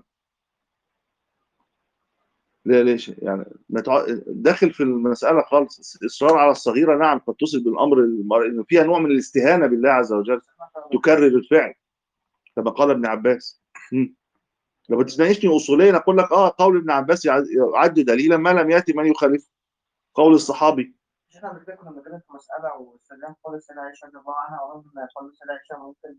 ليش يعني داخل في المساله خالص. الاصرار على الصغيره نعم قد تصل بالامر انه فيها نوع من الاستهانه بالله عز وجل، تكرر الفعل كما قال ابن عباس. لو بتناقشني اصوليا اقول لك قول ابن عباس يعد دليلا ما لم ياتي من يخالفه، قول الصحابي. مش احنا قبل كده كنا بنتكلم في مسألة واستخدام قول السيدة عائشة رضي الله عنها وقلنا قول السيدة عائشة ممكن.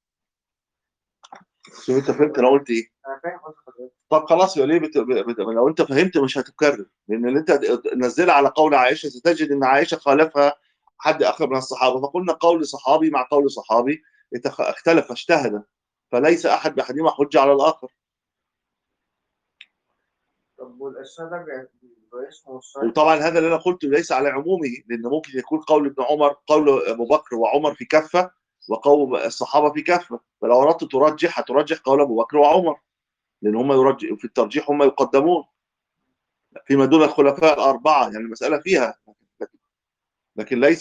شوف انت فهمت انا قلت ايه؟ أنا فاهم قصدك حضرتك. طب خلاص، يبقى ليه لو انت فهمت مش هتكرر، لان اللي انت نزلها على قول عائشه ستجد ان عائشه خالفها حد اخر من الصحابه، فقلنا قول صحابي مع قول صحابي اختلف اجتهد، فليس احد باحدهما حجه على الاخر. طب والإرسال ده بيبقى اسمه الصحيح. وطبعا هذا اللي انا قلته ليس على عمومه، لان ممكن يكون قول ابن عمر، قول ابو بكر وعمر في كفه، وقول الصحابه في كفه، فلو اردت ترجح هترجح قول ابو بكر وعمر، لان هم يرجح في الترجيح، هم يقدمون فيما دون الخلفاء الاربعه، يعني المساله فيها، لكن ليس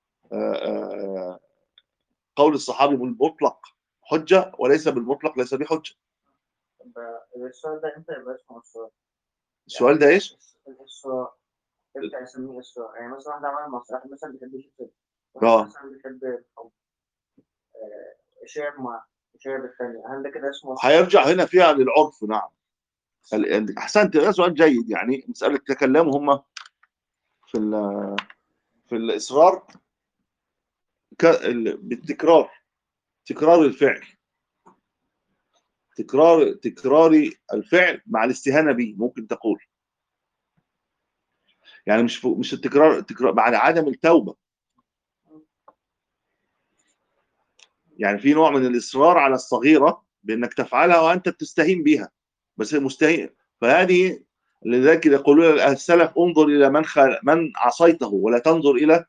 قول الصحابي بالمطلق حجة، وليس بالمطلق ليس بحجة. طب الإرسال ده إمتى يبقى اسمه إرسال؟ يعني السؤال ده ايش؟ الإرسال إمتى يسميه إرسال؟ يعني مثلا واحد عمل مسرح مثلا بيحب يشوف، واحد اه، مثلا بيحب الحب، شعر مع شعر بالتاني، هل ده كده اسمه إرسال؟ هيرجع هنا فيها للعرف. نعم، احسنت، ده سؤال جيد. يعني مسألة تكلموا هم في في الإصرار بالتكرار، تكرار الفعل، تكرار الفعل مع الاستهانة به، ممكن تقول. يعني مش التكرار مع عدم التوبة. يعني في نوع من الإصرار على الصغيرة بأنك تفعلها وأنت بتستهين بها، بس مستهين. فهذه لذلك يقولون السلف: انظر إلى من عصيته ولا تنظر إلى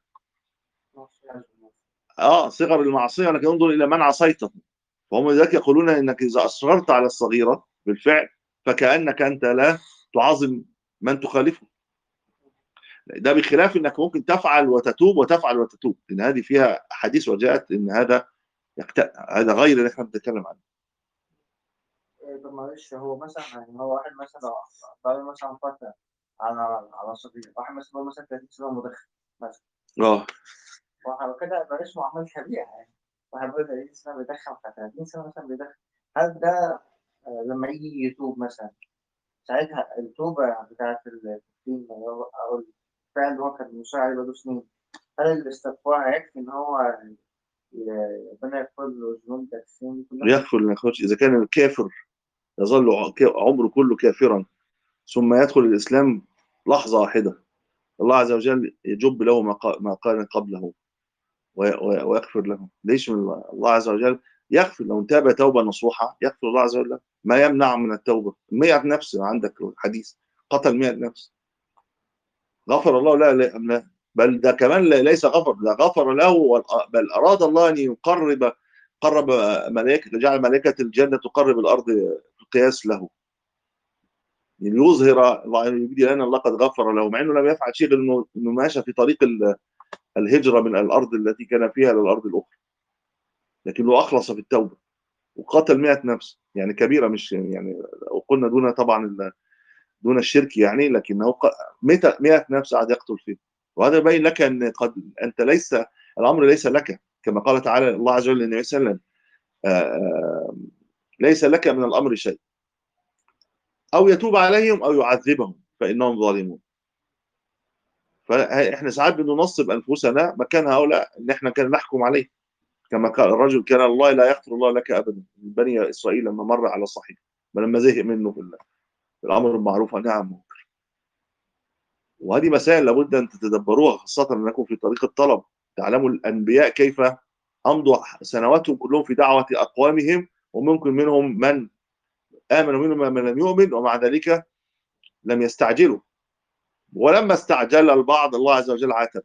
صغر المعصية، ولكن انظر إلى من عصيته. فهم لذلك يقولون إنك إذا أصررت على الصغيرة بالفعل فكأنك أنت لا تعظم من تخالفه. ده بخلاف انك ممكن تفعل وتتوب وتفعل وتتوب، لان هذه فيها حديث وجاءت ان هذا غير اللي احنا بنتكلم عنه. طب معلش هو مثلا يعني هو واحد مثلا ضرب مثلا فترة على صديق واحد مثلا هو مثلا 30 سنة مدخن مثلا. اه، وكده يبقى اسمه أعمال كبيرة يعني. واحد بقى 30 سنة بيدخن، 30 سنة مثلا بيدخن، هل ده لما يجي يتوب مثلا ساعتها التوبة بتاعت التدخين أو الفعل اللي هو كان مصر عليه بقاله سنين، هل الاستغفار هيكفي إن هو ربنا يغفر له ذنوب التدخين دي كلها؟ يغفر لمن يخرج إذا كان الكافر يظل عمره كله كافرا ثم يدخل الإسلام لحظة واحدة، الله عز وجل يجب له ما كان قبله ويغفر له. ليش من الله عز وجل يغفر لو تاب توبة نصوحة، يغفر الله عز وجل. ما يمنع من التوبة 100 نفس، عندك حديث قتل 100 نفس غفر الله لا لا لا، بل ده كمان ليس غفر، ده غفر له، بل أراد الله أن قرب ملائكة، جعل ملائكة الجنة تقرب الأرض القياس له، ليظهر الله يبدي لنا الله قد غفر له، مع انه لم يفعل شيء غير انه ماشى في طريق الهجره من الارض التي كان فيها الى الارض الاخرى، لكنه اخلص في التوبه وقتل 100 نفس، يعني كبيره، مش يعني وقلنا دون طبعا دون الشرك يعني، لكنه 100 نفس قعد يقتل فيه. وهذا يبين لك ان قد انت ليس الامر ليس لك، كما قال تعالى الله عز وجل للنبي صلى الله عليه وسلم ليس لك من الامر شيء، او يتوب عليهم او يعذبهم فانهم ظالمون. فاحنا ساعات بننصب انفسنا مكان هؤلاء ان احنا كان نحكم عليه، كما قال الرجل كان الله لا يغفر الله لك ابدا من بني اسرائيل لما مر على صاحبه لما زهق منه في الامر بالمعروف والنهي عن المنكر. وهذه مسائل لابد ان تتدبروها، خاصه انكم في طريق الطلب. تعلموا الانبياء كيف امضوا سنواتهم كلهم في دعوه اقوامهم، وممكن منهم من امن ومنهم من لم يؤمن، ومع ذلك لم يستعجلوا، ولما استعجل البعض الله عز وجل عاتب.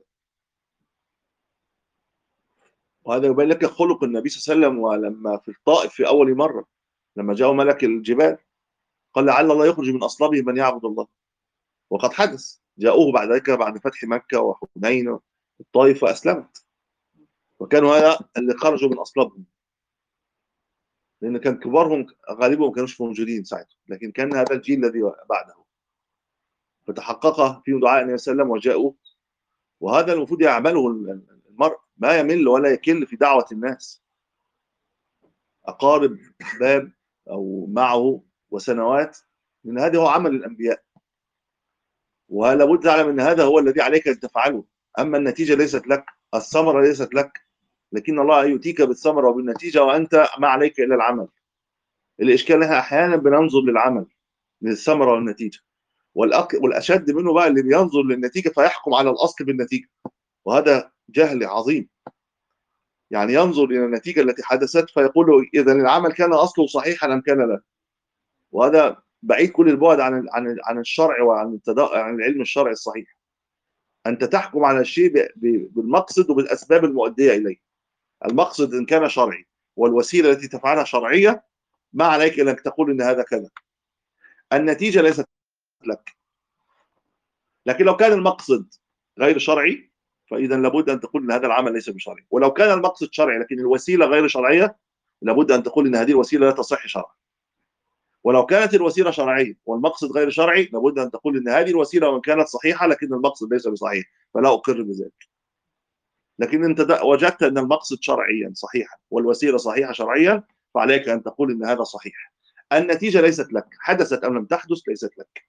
وهذا يبين لك خلق النبي صلى الله عليه وسلم. ولما في الطائف في اول مره لما جاء ملك الجبال قال لعل الله يخرج من اصلابه من يعبد الله، وقد حدث، جاءوه بعد ذلك بعد فتح مكه وحنين الطائف فاسلمت، وكانوا هذا اللي خرجوا من اصلابهم، لان كان كبارهم غالبهم ما كانوش موجودين ساعتها، لكن كان هذا الجيل الذي بعده فتحقق فيهم دعاء النبي صلى الله عليه وسلم وجاءوا. وهذا المفروض يعمله المرء، ما يمل ولا يكل في دعوه الناس، اقارب احباب او معه وسنوات، لان هذا هو عمل الانبياء، ولا بد تعلم ان هذا هو الذي عليك ان تفعله. اما النتيجه ليست لك، الثمره ليست لك، لكن الله يؤتيك بالثمره وبالنتيجه وانت ما عليك الا العمل. الاشكال احنا احيانا بننظر للعمل، للثمره والنتيجه، والاشد منه بقى اللي بينظر للنتيجه فيحكم على الاصل بالنتيجه، وهذا جهل عظيم. يعني ينظر الى النتيجه التي حدثت فيقول اذا العمل كان اصله صحيحا ام كان لا، وهذا بعيد كل البعد عن الشرع وعن عن العلم الشرعي الصحيح. انت تحكم على الشيء بالمقصد وبالاسباب المؤديه اليه. المقصد ان كان شرعي والوسيله التي تفعلها شرعيه، ما عليك الا انك تقول ان هذا كذا. النتيجه ليست لك. لكن لو كان المقصد غير شرعي فاذا لابد ان تقول ان هذا العمل ليس بشرعي، ولو كان المقصد شرعي لكن الوسيله غير شرعيه لابد ان تقول ان هذه الوسيله لا تصح شرعا. ولو كانت الوسيله شرعيه والمقصد غير شرعي لابد ان تقول ان هذه الوسيله وان كانت صحيحه لكن المقصد ليس بصحيح فلا اقر بذلك. لكن انت وجدت ان المقصد شرعيا صحيحا والوسيله صحيحه شرعيا، فعليك ان تقول ان هذا صحيح. النتيجه ليست لك، حدثت ام لم تحدث ليست لك.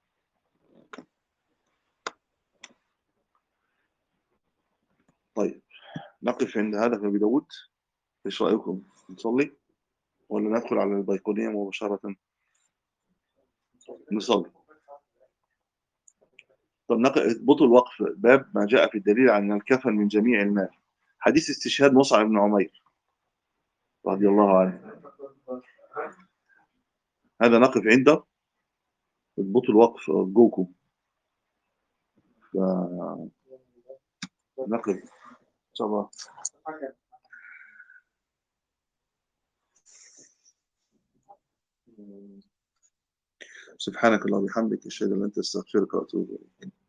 طيب نقف عند هذا في ابي داود. ايش رايكم؟ نصلي ولا ندخل على البيقونيه مباشره؟ نصلي. طب اضبط الوقف، باب ما جاء في الدليل عن الكفن من جميع المال، حديث استشهاد مصعب بن عمير رضي الله عنه. هذا نقف عنده، اضبطوا الوقف ارجوكم. نقف ان شاء الله. سبحانك اللهم وبحمدك اشهد ان لا اله الا انت استغفرك واتوب اليك.